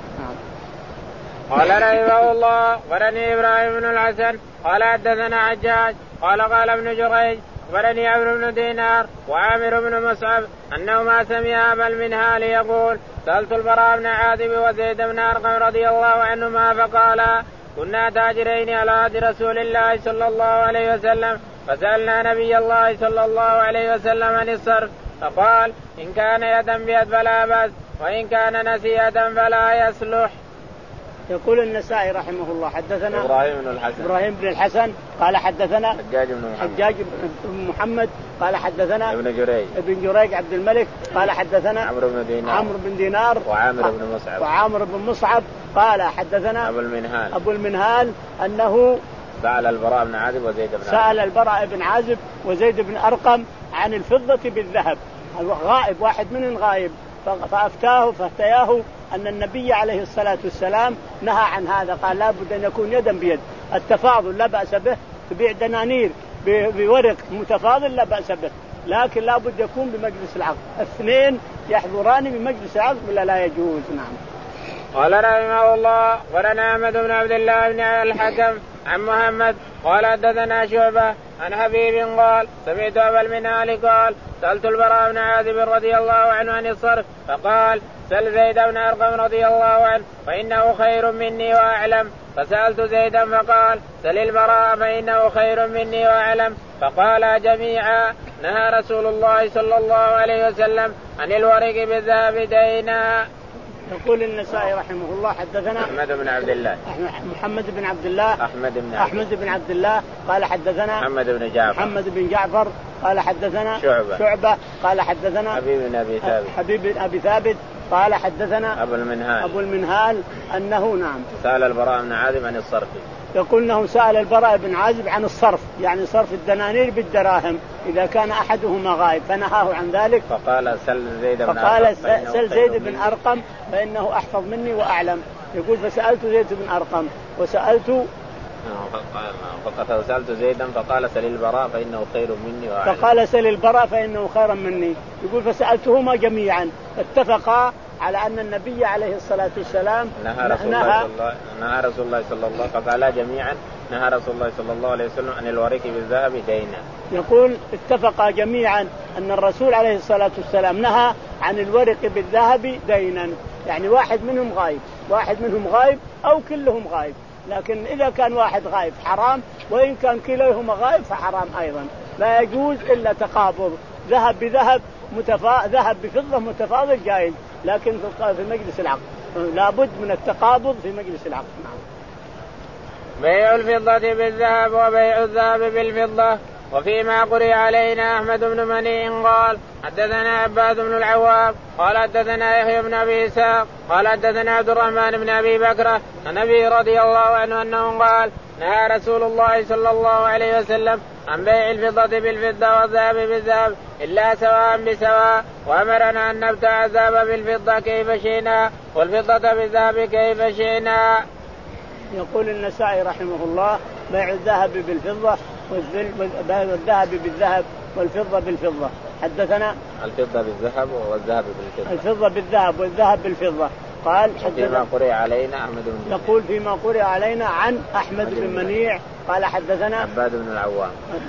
قال رحمه الله ورني إبراهيم بن الحسن قال حدثنا حجاج قال قال ابن جريج ورني عمرو بن دينار وعامر بن مصعب أنه ما سمع أبا المنهال يقول سألت البراء بن عازب وزيد بن أرقم رضي الله عنهما فقالا كنا تاجرين على عهد رسول الله صلى الله عليه وسلم فسألنا نبي الله صلى الله عليه وسلم عن الصرف فقال إن كان يدا بيد فلا بأس وإن كان نسيئة فلا يصلح. يقول النسائي رحمه الله حدثنا إبراهيم بن الحسن إبراهيم بن الحسن قال حدثنا حجاج بن محمد حجاج بن محمد قال حدثنا ابن جريج ابن جريج عبد الملك قال حدثنا عمرو بن دينار عمرو بن دينار وعامر بن مصعب وعامر بن مصعب قال حدثنا أبو المنهال أبو المنهال أنه سأل البراء بن عازب وزيد بن سأل البراء بن عازب وزيد بن أرقم عن الفضة بالذهب غائب واحد منهم غائب فأفتاه فافتياه أن النبي عليه الصلاة والسلام نهى عن هذا. قال لابد أن يكون يدا بيد التفاضل لا بأس به تبيع دنانير بورق متفاضل لا بأس به لكن لابد يكون بمجلس العقد اثنين يحضران بمجلس العقد ولا لا يجوز. نعم. قال رحمه الله ولنا أحمد بن عبد الله بن الحكم عن محمد قال حدثنا شعبة عن حبيب قال سمعت أبا المنهال قال سألت البراء بن عازب رضي الله عنه عن الصرف فقال سل زيد بن أرقم رضي الله عنه فإنه خير مني وأعلم. فسألت زيدا فقال سل البراء فإنه خير مني وأعلم. فقال جميعا نهى رسول الله صلى الله عليه وسلم عن الورق بالذهب دينا. يقول النسائي رحمه الله حدثنا أحمد بن عبد الله محمد بن عبد الله أحمد بن أحمد بن عبد الله قال حدثنا محمد بن جعفر محمد بن جعفر قال حدثنا شعبة, شعبة قال حدثنا حبيب بن أبي ثابت حبيب بن أبي ثابت قال حدثنا أبو المنهال أبو المنهال أنه نعم سأل البراء بن عازب عن الصرف. يقول أنه سأل البراء بن عازب عن الصرف، يعني صرف الدنانير بالدراهم إذا كان أحدهما غائب، فنهاه عن ذلك. فقال سل زيد بن فقال أرقم سل زيد بن أرقم فإنه أحفظ مني وأعلم. يقول فسألت زيد بن أرقم وسألت فقال سألت زيدا فقال سل البراء فإنه خير مني وأعلم. فقال سل البراء فإنه خير مني. يقول فسألتهما جميعا فاتفقا على أن النبي عليه الصلاة والسلام نهى رسول الله, نهى رسول الله صلى الله فقالا جميعا نهى رسول الله صلى الله عليه وسلم عن الورق بالذهب دينا. يقول اتفقا جميعا أن الرسول عليه الصلاة والسلام نهى عن الورق بالذهب دينا، يعني واحد منهم غايب، واحد منهم غايب أو كلهم غايب، لكن إذا كان واحد غايب حرام، وإن كان كليهما غايب فحرام أيضا. لا يجوز إلا تقابض ذهب بذهب متفا... ذهب بفضة متفاضل جائز، لكن في مجلس العقد لابد من التقابض في مجلس العقد. نعم. بيع الفضة بالذهب وبيع الذهب بالفضة. وفيما قرئ علينا أحمد بن مني قال حدثنا عباد بن العوام قال حدثنا يحيى بن أبي إسحاق قال حدثنا عبد الرحمن بن أبي بكر عن أبي رضي الله عنه أنه قال نهى رسول الله صلى الله عليه وسلم عن بيع الفضة بالفضة والذهب بالذهب إلا سواء بسواء، وأمرنا أن نبتاع الذهب بالفضة كيف شئنا والفضة بالذهب كيف شئنا. يقول النسائي رحمه الله بيع الذهب بالفضة والذهب بالذهب والفضة بالفضة. حدثنا الفضة بالذهب والذهب بالفضة الفضة بالذهب والذهب بالفضة. قال فيما قرئ علينا أحمد بن يقول فيما قرئ علينا عن أحمد بن منيع قال حدثنا عباد بن العوام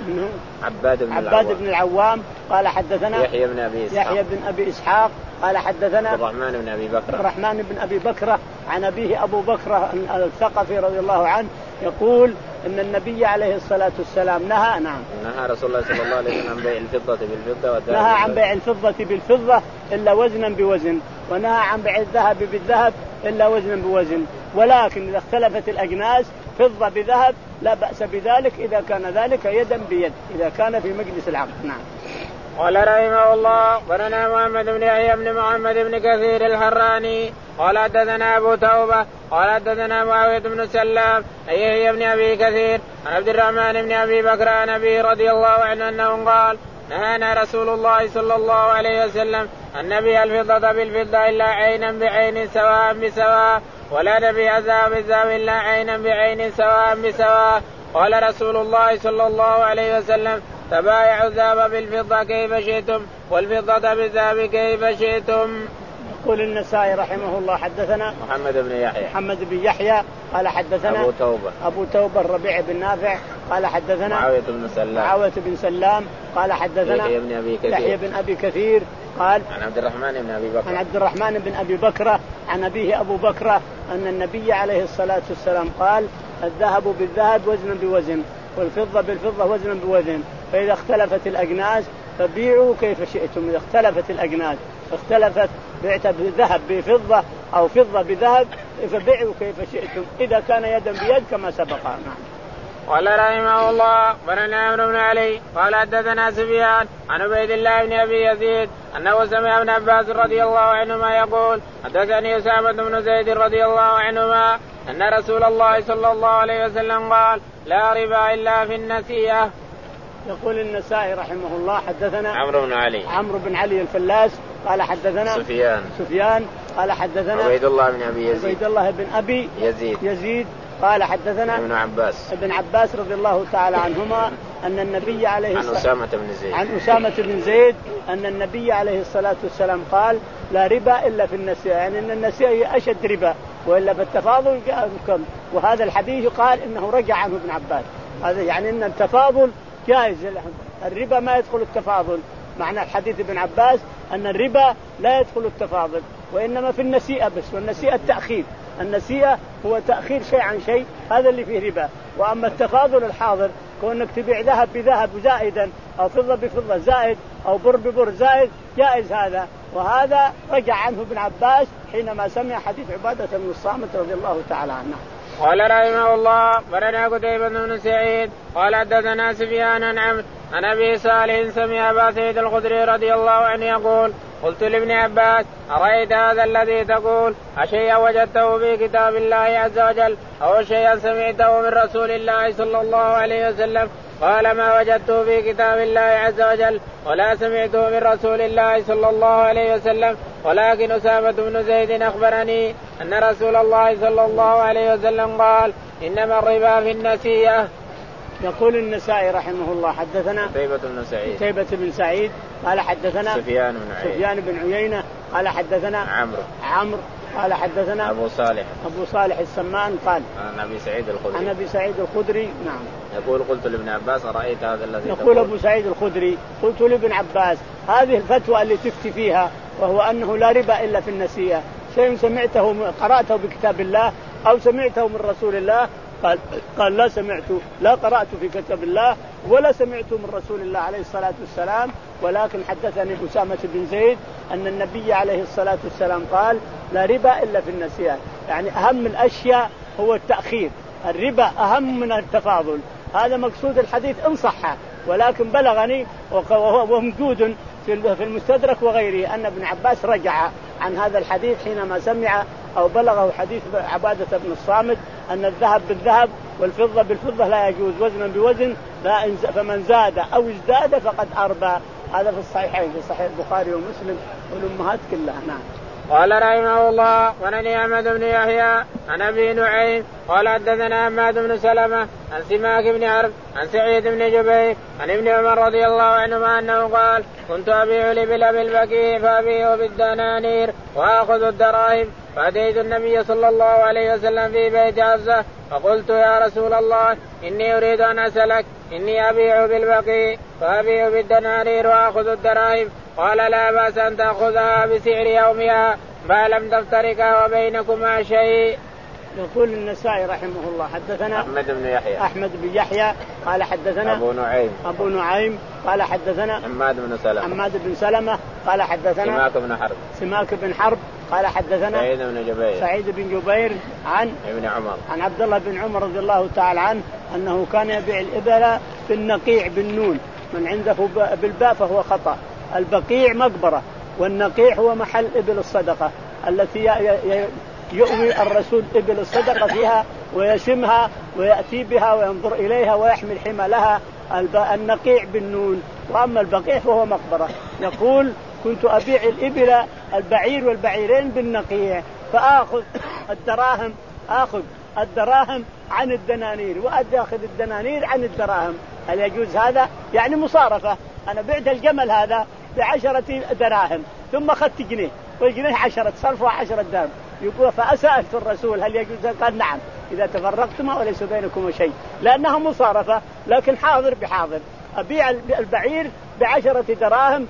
عباد بن عباد بن العوام قال حدثنا يحيى بن أبي إسحاق يحيى بن أبي إسحاق قال حدثنا عبد الرحمن بن أبي بكر الرحمن بن أبي بكر عن أبيه أبو بكر الثقفي رضي الله عنه يقول إن النبي عليه الصلاة والسلام نهى نعم نهى رسول الله صلى الله عليه وسلم عن بيع الفضة بالفضة والذهب نهى عن بيع الفضة بالفضة إلا وزنا بوزن، ونهى عن بيع الذهب بالذهب إلا وزنا بوزن، ولكن إذا اختلفت الأجناس فضة بذهب لا بأس بذلك إذا كان ذلك يدا بيد، إذا كان في مجلس العقد. نعم. قال رحمه الله ولنا محمد بن يحيى بن محمد بن كثير الحراني قال حدثنا أبو توبة قال حدثنا معاوية بن سلام أي يحيى بن أبي كثير عن عبد الرحمن بن أبي بكر عن أبي رضي الله عنه أنه قال نهانا رسول الله صلى الله عليه وسلم أن نبيع الفضة بالفضة إلا عينا بعين سواء بسواء، ولا نبيع الذهب بالذهب إلا عينا بعين سواء بسواء. قال رسول الله صلى الله عليه وسلم تبايعوا الذهب بالفضة كيف شئتم والفضة بالذهب كيف شئتم. يقول النسائي رحمه الله حدثنا محمد بن يحيى محمد بن يحيى قال حدثنا أبو توبة أبو توبة الربيع بن نافع قال حدثنا معاوية بن سلام معاوية بن سلام قال حدثنا يحيى بن أبي كثير يحيى بن أبي كثير قال عن عبد الرحمن بن أبي بكر عن عبد الرحمن بن أبي بكر عن أبيه أبو بكر أن النبي عليه الصلاة والسلام قال الذهب بالذهب وزنا بوزن والفضة بالفضة وزنا بوزن، فإذا اختلفت الأجناس فبيعوا كيف شئتم. إذا اختلفت الأجناس اختلفت بعت بذهب بفضة أو فضة بذهب فبيعوا كيف شئتم إذا كان يدا بيد كما سبق. نعم. قال رحمه الله ولنا عمرو بن علي قال حدثنا سفيان عن عبيد الله بن أبي يزيد أنه سمع ابن عباس رضي الله عنهما يقول حدثني أسامة بن زيد رضي الله عنهما أن رسول الله صلى الله عليه وسلم قال لا ربا إلا في النسيئة. يقول النسائي رحمه الله حدثنا عمرو بن علي عمرو بن علي الفلاس قال حدثنا سفيان سفيان قال حدثنا عبيد الله بن أبي يزيد عبيد الله بن أبي يزيد يزيد قال حدثنا ابن عباس ابن عباس رضي الله تعالى عنهما أن النبي عليه الصلاة والسلام عن أسامة بن زيد عن أسامة بن زيد أن النبي عليه الصلاة والسلام قال لا ربا إلا في النسيئة، يعني أن النسيئة هي أشد ربا وإلا بالتفاضل كم. وهذا الحديث قال إنه رجع عنه ابن عباس، هذا يعني أن التفاضل جائز، الربا ما يدخل التفاضل. معنى الحديث ابن عباس أن الربا لا يدخل التفاضل وإنما في النسيئة بس، والنسيئة التأخير، النسيئة هو تأخير شيء عن شيء، هذا اللي فيه ربا. وأما التفاضل الحاضر كونك تبيع ذهب بذهب زائدا أو فضة بفضة زائد أو بر ببر زائد جائز هذا، وهذا رجع عنه ابن عباس حينما سمع حديث عبادة بن الصامت رضي الله تعالى عنه. قال رحمه الله برنا قتيبة بن سعيد قال حدثنا سفيان عن عمرو عن ابي صالح سمع ابا سعيد الخدري رضي الله عنه يقول قلت لابن عباس أرأيت هذا الذي تقول أشيئا وجدته في كتاب الله عز وجل أو شيئا سمعته من رسول الله صلى الله عليه وسلم؟ قال ما وجدته في كتاب الله عز وجل ولا سمعته من رسول الله صلى الله عليه وسلم، ولكن أسامة بن زيد أخبرني أن رسول الله صلى الله عليه وسلم قال إنما الربا في النسيئة. يقول النسائي رحمه الله حدثنا قتيبة بن سعيد قتيبة بن سعيد قال حدثنا سفيان بن عيينة سفيان بن عيينة قال حدثنا عمرو عمرو قال حدثنا أبو صالح أبو صالح السمان قال عن أبي سعيد الخدري عن أبي سعيد الخدري. نعم. يقول قلت لابن عباس أرأيت هذا الذي يقول أبو سعيد الخدري قلت لابن عباس هذه الفتوى اللي تفتي فيها وهو أنه لا ربا إلا في النسيئة شيء سمعته قرأته بكتاب الله أو سمعته من رسول الله؟ قال قال لا سمعت لا قرأت في كتاب الله ولا سمعت من رسول الله عليه الصلاة والسلام، ولكن حدثني أسامة بن زيد أن النبي عليه الصلاة والسلام قال لا ربا إلا في النسيئة، يعني أهم الأشياء هو التأخير، الربا أهم من التفاضل، هذا مقصود الحديث إن صح، ولكن بلغني وهو موجود في المستدرك وغيره أن ابن عباس رجع عن هذا الحديث حينما سمع أو بلغه حديث عبادة بن الصامت أن الذهب بالذهب والفضة بالفضة لا يجوز وزنا بوزن، فمن زاد أو ازداد فقد أربى. هذا في الصحيحين في صحيح البخاري ومسلم والأمهات كلها. نعم. قال رحمه الله ونني أحمد بن يحيى عن أبي نعيم قال حدثنا حماد بن سلمة عن سماك بن حرب عن سعيد بن جبير عن ابن عمر رضي الله عنهما أنه قال كنت أبيع الإبل بالبكي فأبيع بالدنانير وآخذ الدراهم، فأتيت النبي صلى الله عليه وسلم في بيت عزة فقلت يا رسول الله إني أريد أن أسألك إني أبيع بالبكي فأبيع بالدنانير وآخذ الدراهم، قال لا بأس أن تأخذها بسعر يومها ما لم تفترقا وبينكما شيء. يقول النسائي رحمه الله حدثنا أحمد بن يحيى أحمد بن يحيى قال حدثنا أبو نعيم أبو نعيم قال حدثنا حماد بن سلمة حماد بن سلمة قال حدثنا سماك بن حرب سماك بن حرب قال حدثنا سعيد بن جبير سعيد بن جبير عن ابن عمر عن عبد الله بن عمر رضي الله تعالى عنه أنه كان يبيع الإبل بالنقيع بالنون، من عنده بالباء فهو خطأ، البقيع مقبرة والنقيع هو محل إبل الصدقة التي يؤوي الرسول إبل الصدقة فيها ويشمها ويأتي بها وينظر إليها ويحمل حملها، النقيع بالنون، وأما البقيع فهو مقبرة. يقول كنت أبيع الإبل البعير والبعيرين بالنقيع فآخذ الدراهم آخذ الدراهم عن الدنانير وأخذ الدنانير عن الدراهم. هل يجوز هذا؟ يعني مصارفة، أنا بعت الجمل هذا بعشرة دراهم ثم أخذت جنيه والجنيه عشرة صرفها عشرة درهم، يقول فأسألت الرسول هل يجوز؟ قال نعم إذا تفرقتما وليس بينكم شيء، لأنها مصارفة لكن حاضر بحاضر، أبيع البعير بعشرة دراهم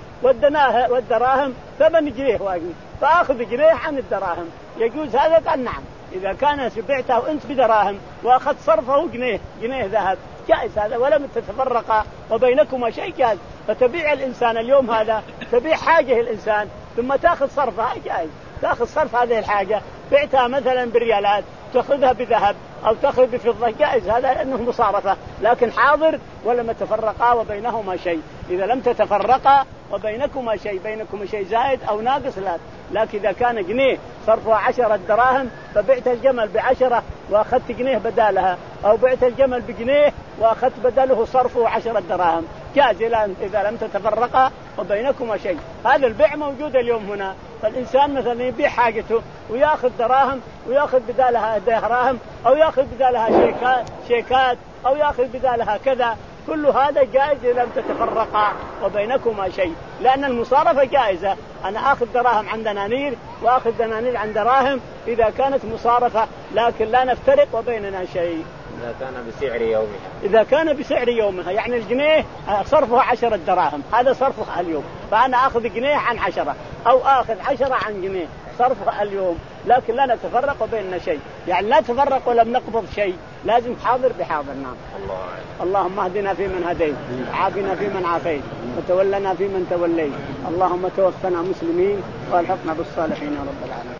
والدراهم ثمن جنيه واجب فأخذ جنيه عن الدراهم، يجوز هذا؟ قال نعم إذا كان بعته أنت بدراهم وأخذ صرفه جنيه جنيه ذهب جائز هذا ولم تتفرقا وبينكما شيء جائز. فتبيع الإنسان اليوم هذا تبيع حاجة الإنسان ثم تأخذ صرفها جائز، تأخذ صرف هذه الحاجة بعتها مثلا بريالات تأخذها بذهب أو تأخذ بفضة جائز هذا لأنه مصارفة، لكن حاضر ولم تتفرقا وبينهما شيء. إذا لم تتفرقا وبينكما شيء بينكما شيء زائد أو ناقص لا، لكن إذا كان جنيه صرفها عشرة دراهم فبعت الجمل بعشرة وأخذت جنيه بدالها، أو بعت الجمل بجنيه وأخذت بدله صرفه عشرة دراهم جائز إذا لم تتفرقا وبينكما شيء. هذا البيع موجود اليوم هنا، فالإنسان مثلا يبيع حاجته ويأخذ دراهم ويأخذ بدالها دراهم أو يأخذ بدالها شيكات شيكات أو يأخذ بدالها كذا، كل هذا جائز إذا لم تتفرقا وبينكما شيء، لأن المصارفة جائزة، أنا آخذ دراهم عن دنانير وآخذ دنانير عن دراهم إذا كانت مصارفة، لكن لا نفترق وبيننا شيء. إذا كان بسعر يومها إذا كان بسعر يومها يعني الجنيه صرفها عشرة دراهم هذا صرفها اليوم، فأنا آخذ جنيه عن عشرة أو آخذ عشرة عن جنيه صرفها اليوم، لكن لا نتفرق وبيننا شيء، يعني لا تفرق ولم نقبض شيء، لازم حاضر بحاضر. نعم. الله. اللهم اهدنا فيمن هديت، عافنا فيمن عافيت، وتولنا فيمن توليت، اللهم توفنا مسلمين والحقنا بالصالحين يا رب العالمين.